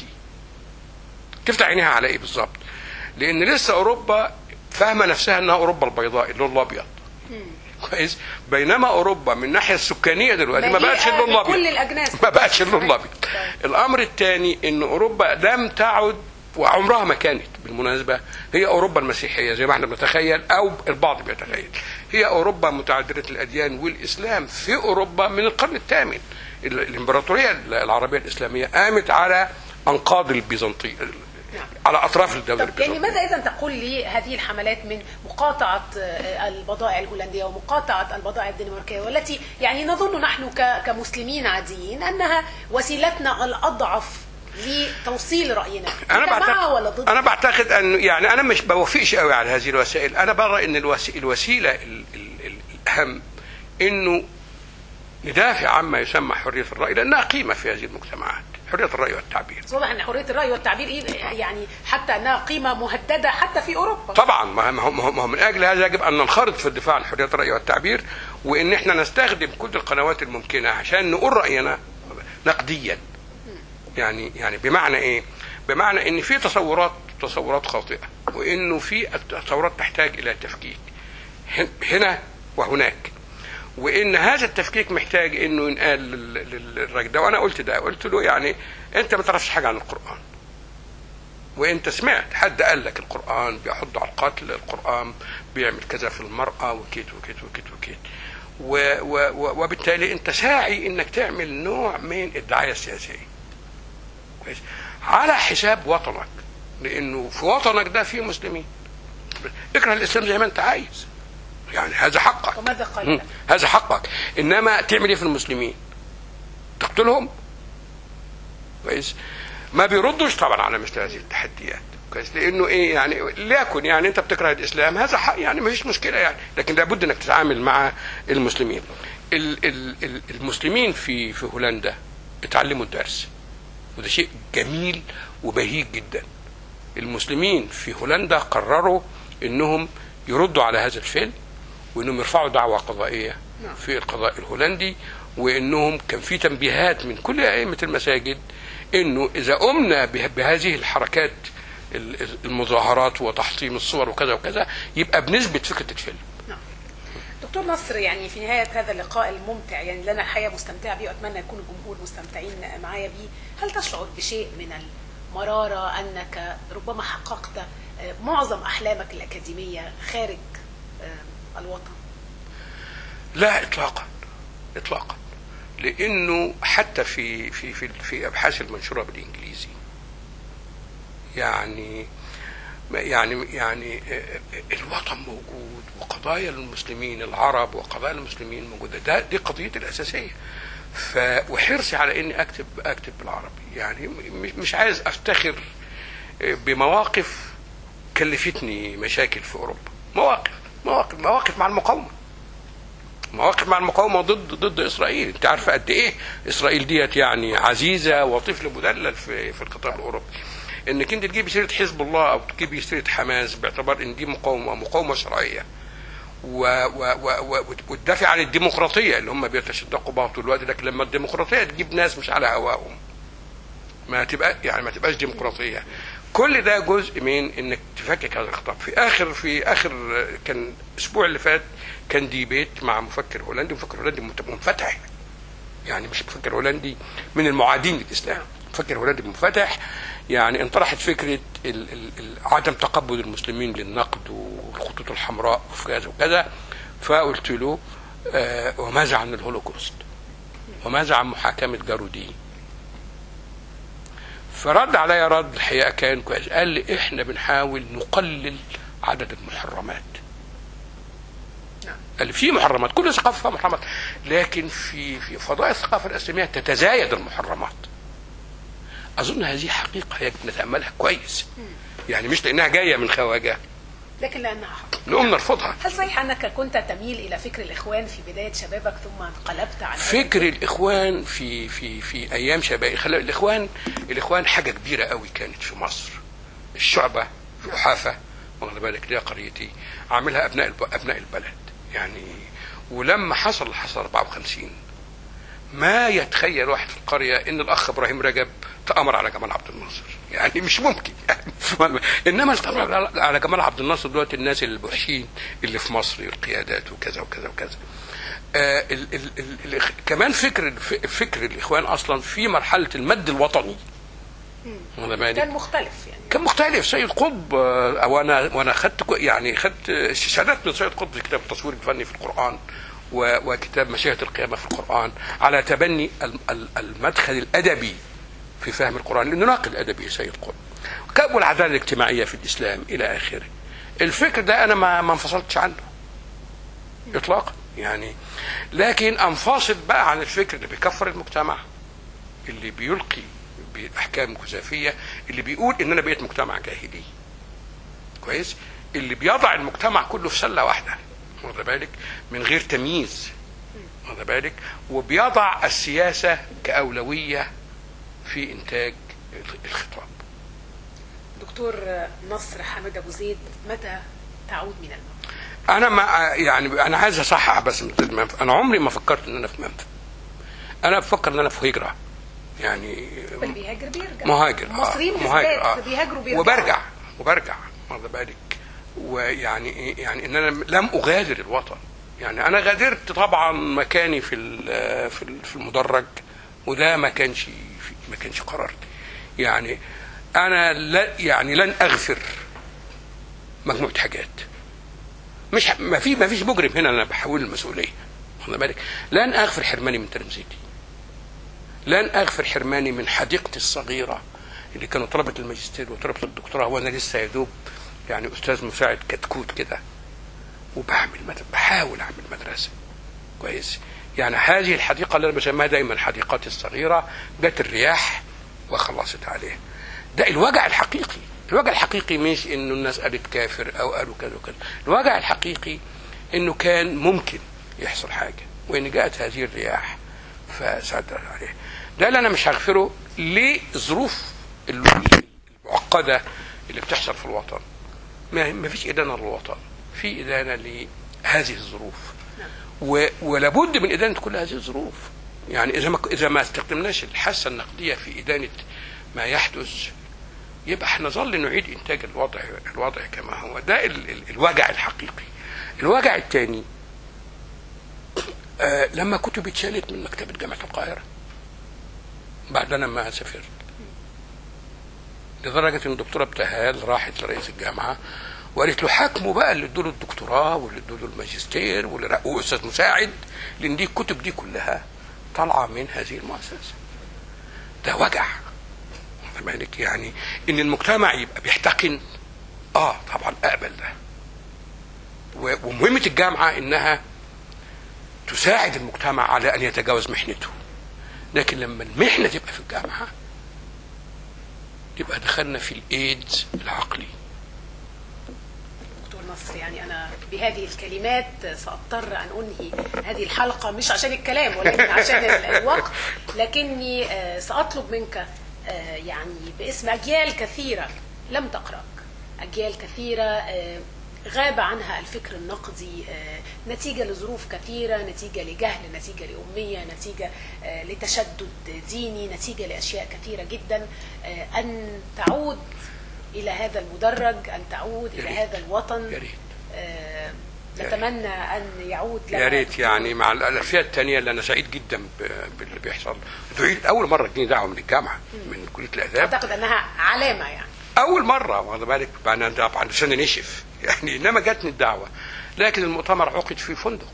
تفتح عينيها على ايه بالظبط؟ لان لسه اوروبا فاهمه نفسها انها اوروبا البيضاء اللون الابيض. كويس. بينما اوروبا من الناحيه السكانيه دلوقتي ما بقتش اللون الابيض، كل الاجناس ما بقتش اللون الابيض. الامر الثاني ان اوروبا لم تعد، وعمرها ما كانت بالمناسبه هي اوروبا المسيحيه زي ما احنا بنتخيل او البعض بيتخيل، هي اوروبا متعدده الاديان. والاسلام في اوروبا من القرن الثامن، الامبراطوريه العربيه الاسلاميه قامت على انقاض البيزنطي، على اطراف الدوله البيزنطيه. يعني ماذا اذا تقول لي هذه الحملات من مقاطعه البضائع الهولنديه ومقاطعه البضائع الدنماركيه، والتي يعني نظن نحن كمسلمين عاديين انها وسيلتنا الاضعف لتوصيل راينا؟ انا بعتقد انا بعتقد ان يعني انا مش بوافقش قوي على هذه الوسائل. انا برى ان الوسيله الاهم انه ندافع عما يسمى حريه الراي، لانها قيمه في هذه المجتمعات، حريه الراي والتعبير. واضح ان حريه الراي والتعبير يعني حتى انها قيمه مهدده حتى في اوروبا. طبعا، ما هو من اجل هذا يجب ان ننخرط في الدفاع عن حريه الراي والتعبير، وان احنا نستخدم كل القنوات الممكنه عشان نقول راينا نقديا. يعني يعني بمعنى ايه؟ بمعنى ان في تصورات تصورات خاطئه، وانه في تصورات تحتاج الى تفكيك هنا وهناك، وان هذا التفكيك محتاج انه ينقال للراجل ده. وانا قلت ده، قلت له يعني انت ما تعرفش حاجه عن القران، وانت سمعت حد قال لك القران بيحض على القتل، القران بيعمل كذا في المراه وكيت وكيت وكيت وكيت، وبالتالي انت ساعي انك تعمل نوع من الدعايه السياسيه كويس على حساب وطنك، لانه في وطنك ده فيه مسلمين. اكره الاسلام زي ما انت عايز، يعني هذا حقك. وماذا قال؟ هذا حقك، انما تعمل ايه في المسلمين؟ تقتلهم؟ كويس. ما بيردوش طبعا على مثل هذه التحديات كويس، لانه ايه يعني ليكن يعني انت بتكره الاسلام هذا حق، يعني ما فيش مشكله يعني، لكن لابد انك تتعامل مع المسلمين. المسلمين في في هولندا اتعلموا الدرس، وده شيء جميل وبهيج جدا. المسلمين في هولندا قرروا انهم يردوا على هذا الفيلم، وانهم يرفعوا دعوة قضائية في القضاء الهولندي، وانهم كان في تنبيهات من كل ائمة المساجد انه اذا قمنا بهذه الحركات المظاهرات وتحطيم الصور وكذا وكذا يبقى بنثبت فكرة الفيلم. دكتور نصر، يعني في نهاية هذا اللقاء الممتع، يعني لنا الحقيقة مستمتع به، وأتمنى يكون الجمهور مستمتعين معايا به، هل تشعر بشيء من مرارة أنك ربما حققت معظم أحلامك الأكاديمية خارج الوطن؟ لا إطلاقا إطلاقا، لأنه حتى في في في في أبحاث المنشورة بالإنجليزي يعني يعني يعني الوطن موجود، وقضايا المسلمين العرب وقضايا المسلمين موجودة، ده دي قضيتي الأساسية. ف وحرصي على إني أكتب أكتب بالعربي، يعني مش عايز أفتخر بمواقف كلفتني مشاكل في أوروبا، مواقف مواقف مواقف مع المقاومة، مواقف مع المقاومة ضد ضد إسرائيل. أنت عارفة قد إيه إسرائيل ديت يعني عزيزة وطفل مدلل في في القطاع الأوروبي. انك انت تجيب سيره حزب الله او تجيب سيره حماس باعتبار ان دي مقاومه مقاومه شرعيه وتدافع عن الديمقراطيه اللي هم بيتشدقوا بها طول الوقت، لكن لما الديمقراطيه تجيب ناس مش على هواهم ما تبقى يعني ما تبقاش ديمقراطيه. كل ده جزء من انك تفكك هذا الخطاب. في اخر في اخر كان الاسبوع اللي فات كان ديبيت مع مفكر هولندي، مفكر هولندي منفتح، يعني مش مفكر هولندي من المعادين للاسلام، مفكر هولندي منفتح. يعني انطرحت فكرة ال ال ال عدم تقبل المسلمين للنقد والخطوط الحمراء وكذا وكذا. فقلت له آه وماذا عن الهولوكوست؟ وماذا عن محاكمة جارودي؟ فرد علي رد الحقيقة كان كويس، قال لي احنا بنحاول نقلل عدد المحرمات. قال لي في محرمات، كل ثقافة فيها محرمات، لكن في في فضاء الثقافة الإسلامية تتزايد المحرمات. أظن هذه حقيقة يجب نتأملها كويس، يعني مش لأنها جاية من خواجة، لكن لأنها حقيقة نقوم نرفضها. هل صحيح أنك كنت تميل إلى فكر الإخوان في بداية شبابك ثم انقلبت على فكر الإخوان في في في أيام شبابي؟ خلي الإخوان الإخوان حاجة كبيرة قوي كانت في مصر. الشعبة في حافة، واخد بالك، دي قريتي عاملها أبناء أبناء البلد يعني. ولما حصل حصل أربعة وخمسين ما يتخيل واحد في القرية ان الاخ ابراهيم رجب تأمر على جمال عبد الناصر، يعني مش ممكن يعني. انما التأمر على جمال عبد الناصر دلوقتي الناس البوحشين اللي في مصر، القيادات وكذا وكذا وكذا. آه ال ال ال ال كمان فكر فكر الاخوان اصلا في مرحلة المد الوطني كان مختلف، يعني كان مختلف. سيد قطب آه وانا وانا خدت يعني خدت شهادات من سيد قطب في كتاب التصوير الفني في القرآن وكتاب مشاهد القيامة في القرآن على تبني المدخل الأدبي في فهم القرآن، لأنه ناقد أدبي سيد قطب، والعدالة الاجتماعية في الإسلام إلى آخره. الفكر ده أنا ما ما انفصلتش عنه إطلاقا يعني، لكن أنفصل بقى عن الفكر اللي بيكفر المجتمع، اللي بيلقي بأحكام جزافية، اللي بيقول إن أنا بقيت مجتمع جاهلي كويس، اللي بيضع المجتمع كله في سلة واحدة، واخد بالك، من غير تمييز، واخد بالك، وبيضع السياسة كأولوية في إنتاج الخطاب. دكتور نصر حامد أبو زيد، متى تعود من المنفى؟ أنا ما يعني أنا عايز أصحح بس من المنفى. أنا عمري ما فكرت إن أنا في منفى، أنا بفكر إن أنا في هجرة يعني. اللي بيهاجر بيرجع، مهاجر المصريين مهاجر آه. بيهاجروا بيرجعوا وبرجع وبرجع واخد بالك. ويعني يعني ان انا لم اغادر الوطن، يعني انا غادرت طبعا مكاني في في المدرج، وده ما كانش ما كانش قراري. يعني انا لا يعني لن اغفر مجموعه حاجات، مش ما في ما فيش مجرم هنا انا بحاول المسؤوليه، واخد بالك. لن اغفر حرماني من تلامذتي، لن اغفر حرماني من حديقتي الصغيره اللي كانوا طلبه الماجستير وطلبه الدكتوراه وانا لسه يا دوب يعني استاذ مساعد كتكوت كده، وبعمل مدرسة، بحاول اعمل مدرسه كويس. يعني هذه الحديقه اللي انا بسميها دايما حديقتي الصغيره جت الرياح وخلصت عليها. ده الوجع الحقيقي. الوجع الحقيقي مش انه الناس قالت كافر او قالوا كذا وكذا، الوجع الحقيقي انه كان ممكن يحصل حاجه، وان جاءت هذه الرياح فسدت عليها. ده اللي انا مش هغفره لظروف المعقده اللي بتحصل في الوطن. ما فيش إدانة للوطن، في إدانة لهذه الظروف، ولابد من إدانة كل هذه الظروف. يعني إذا ما إذا ما استخدمناش الحاسة النقدية في إدانة ما يحدث، يبقى احنا نظل نعيد إنتاج الوضع الوضع كما هو. ده ال ال الوجع الحقيقي. الوجع الثاني آه لما كتب اتشالت من مكتبة جامعة القاهرة بعد أنا ما سافرت، لدرجه ان الدكتوره ابتهال راحت لرئيس الجامعه وقالت له حاكموا بقى اللي ادوا له الدكتوراه واللي ادوا له الماجستير واللي رقوه استاذ مساعد، لان دي الكتب دي كلها طالعه من هذه المؤسسه. ده وجع بالك يعني ان المجتمع يبقى بيحتقن. اه طبعا اقبل ده. ومهمه الجامعه انها تساعد المجتمع على ان يتجاوز محنته، لكن لما المحنه تبقى في الجامعه تبقى دخلنا في الايدز العقلي. دكتور نصر، يعني انا بهذه الكلمات ساضطر ان انهي هذه الحلقه، مش عشان الكلام ولكن عشان الوقت، لكني ساطلب منك يعني باسم اجيال كثيره لم تقراك، اجيال كثيره غاب عنها الفكر النقدي نتيجة لظروف كثيرة، نتيجة لجهل، نتيجة لأمية، نتيجة لتشدد ديني، نتيجة لأشياء كثيرة جدا، أن تعود إلى هذا المدرج، أن تعود إلى هذا الوطن. يا ريت. نتمنى أن يعود لنا. يا ريت يعني مع الألفية الثانية اللي أنا سعيد جدا باللي بيحصل. دعيت أول مرة تجيني دعوة من الجامعة من كلية الآداب. أعتقد أنها علامة يعني. أول مرة واخد بالك، أنا طبعا عشان نشف يعني، إنما جاتني الدعوة، لكن المؤتمر عقد في فندق.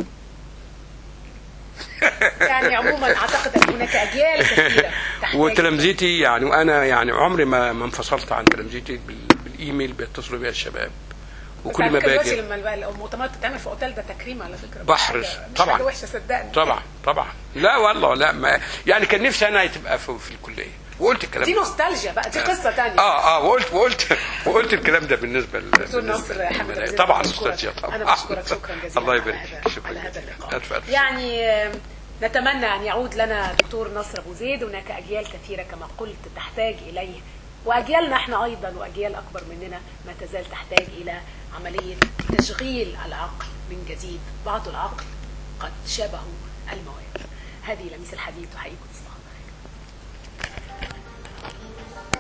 يعني عموما أعتقد أن هناك أجيال كثيرة وتلامذتي يعني، وأنا يعني عمري ما ما انفصلت عن تلامذتي بالإيميل بيتصلوا بيا الشباب، وكل ما باجي. لما المؤتمرات بتتعمل في اوتيل ده تكريم على فكره، بحرص طبعا. مش وحشه صدقني. طبعا طبعا لا والله لا، ما يعني كان نفسي انا تبقى في, في الكليه، وقلت الكلام دي نوستالجيا بقى، دي قصه ثانيه. اه اه وقلت وقلت وقلت الكلام ده بالنسبه دكتور نصر حمد، طبعا نوستالجيا طبعا. انا بشكرك شكرا جزيلا. الله يبارك فيك، شكرا على هذا اللقاء. ألف يعني نتمنى ان يعود لنا دكتور نصر ابو زيد. هناك اجيال كثيره كما قلت تحتاج اليه، واجيالنا احنا ايضا واجيال اكبر مننا ما تزال تحتاج الى عمليه تشغيل العقل من جديد. بعض العقل قد شابه المواد. هذه لميس الحديد، تحييكم.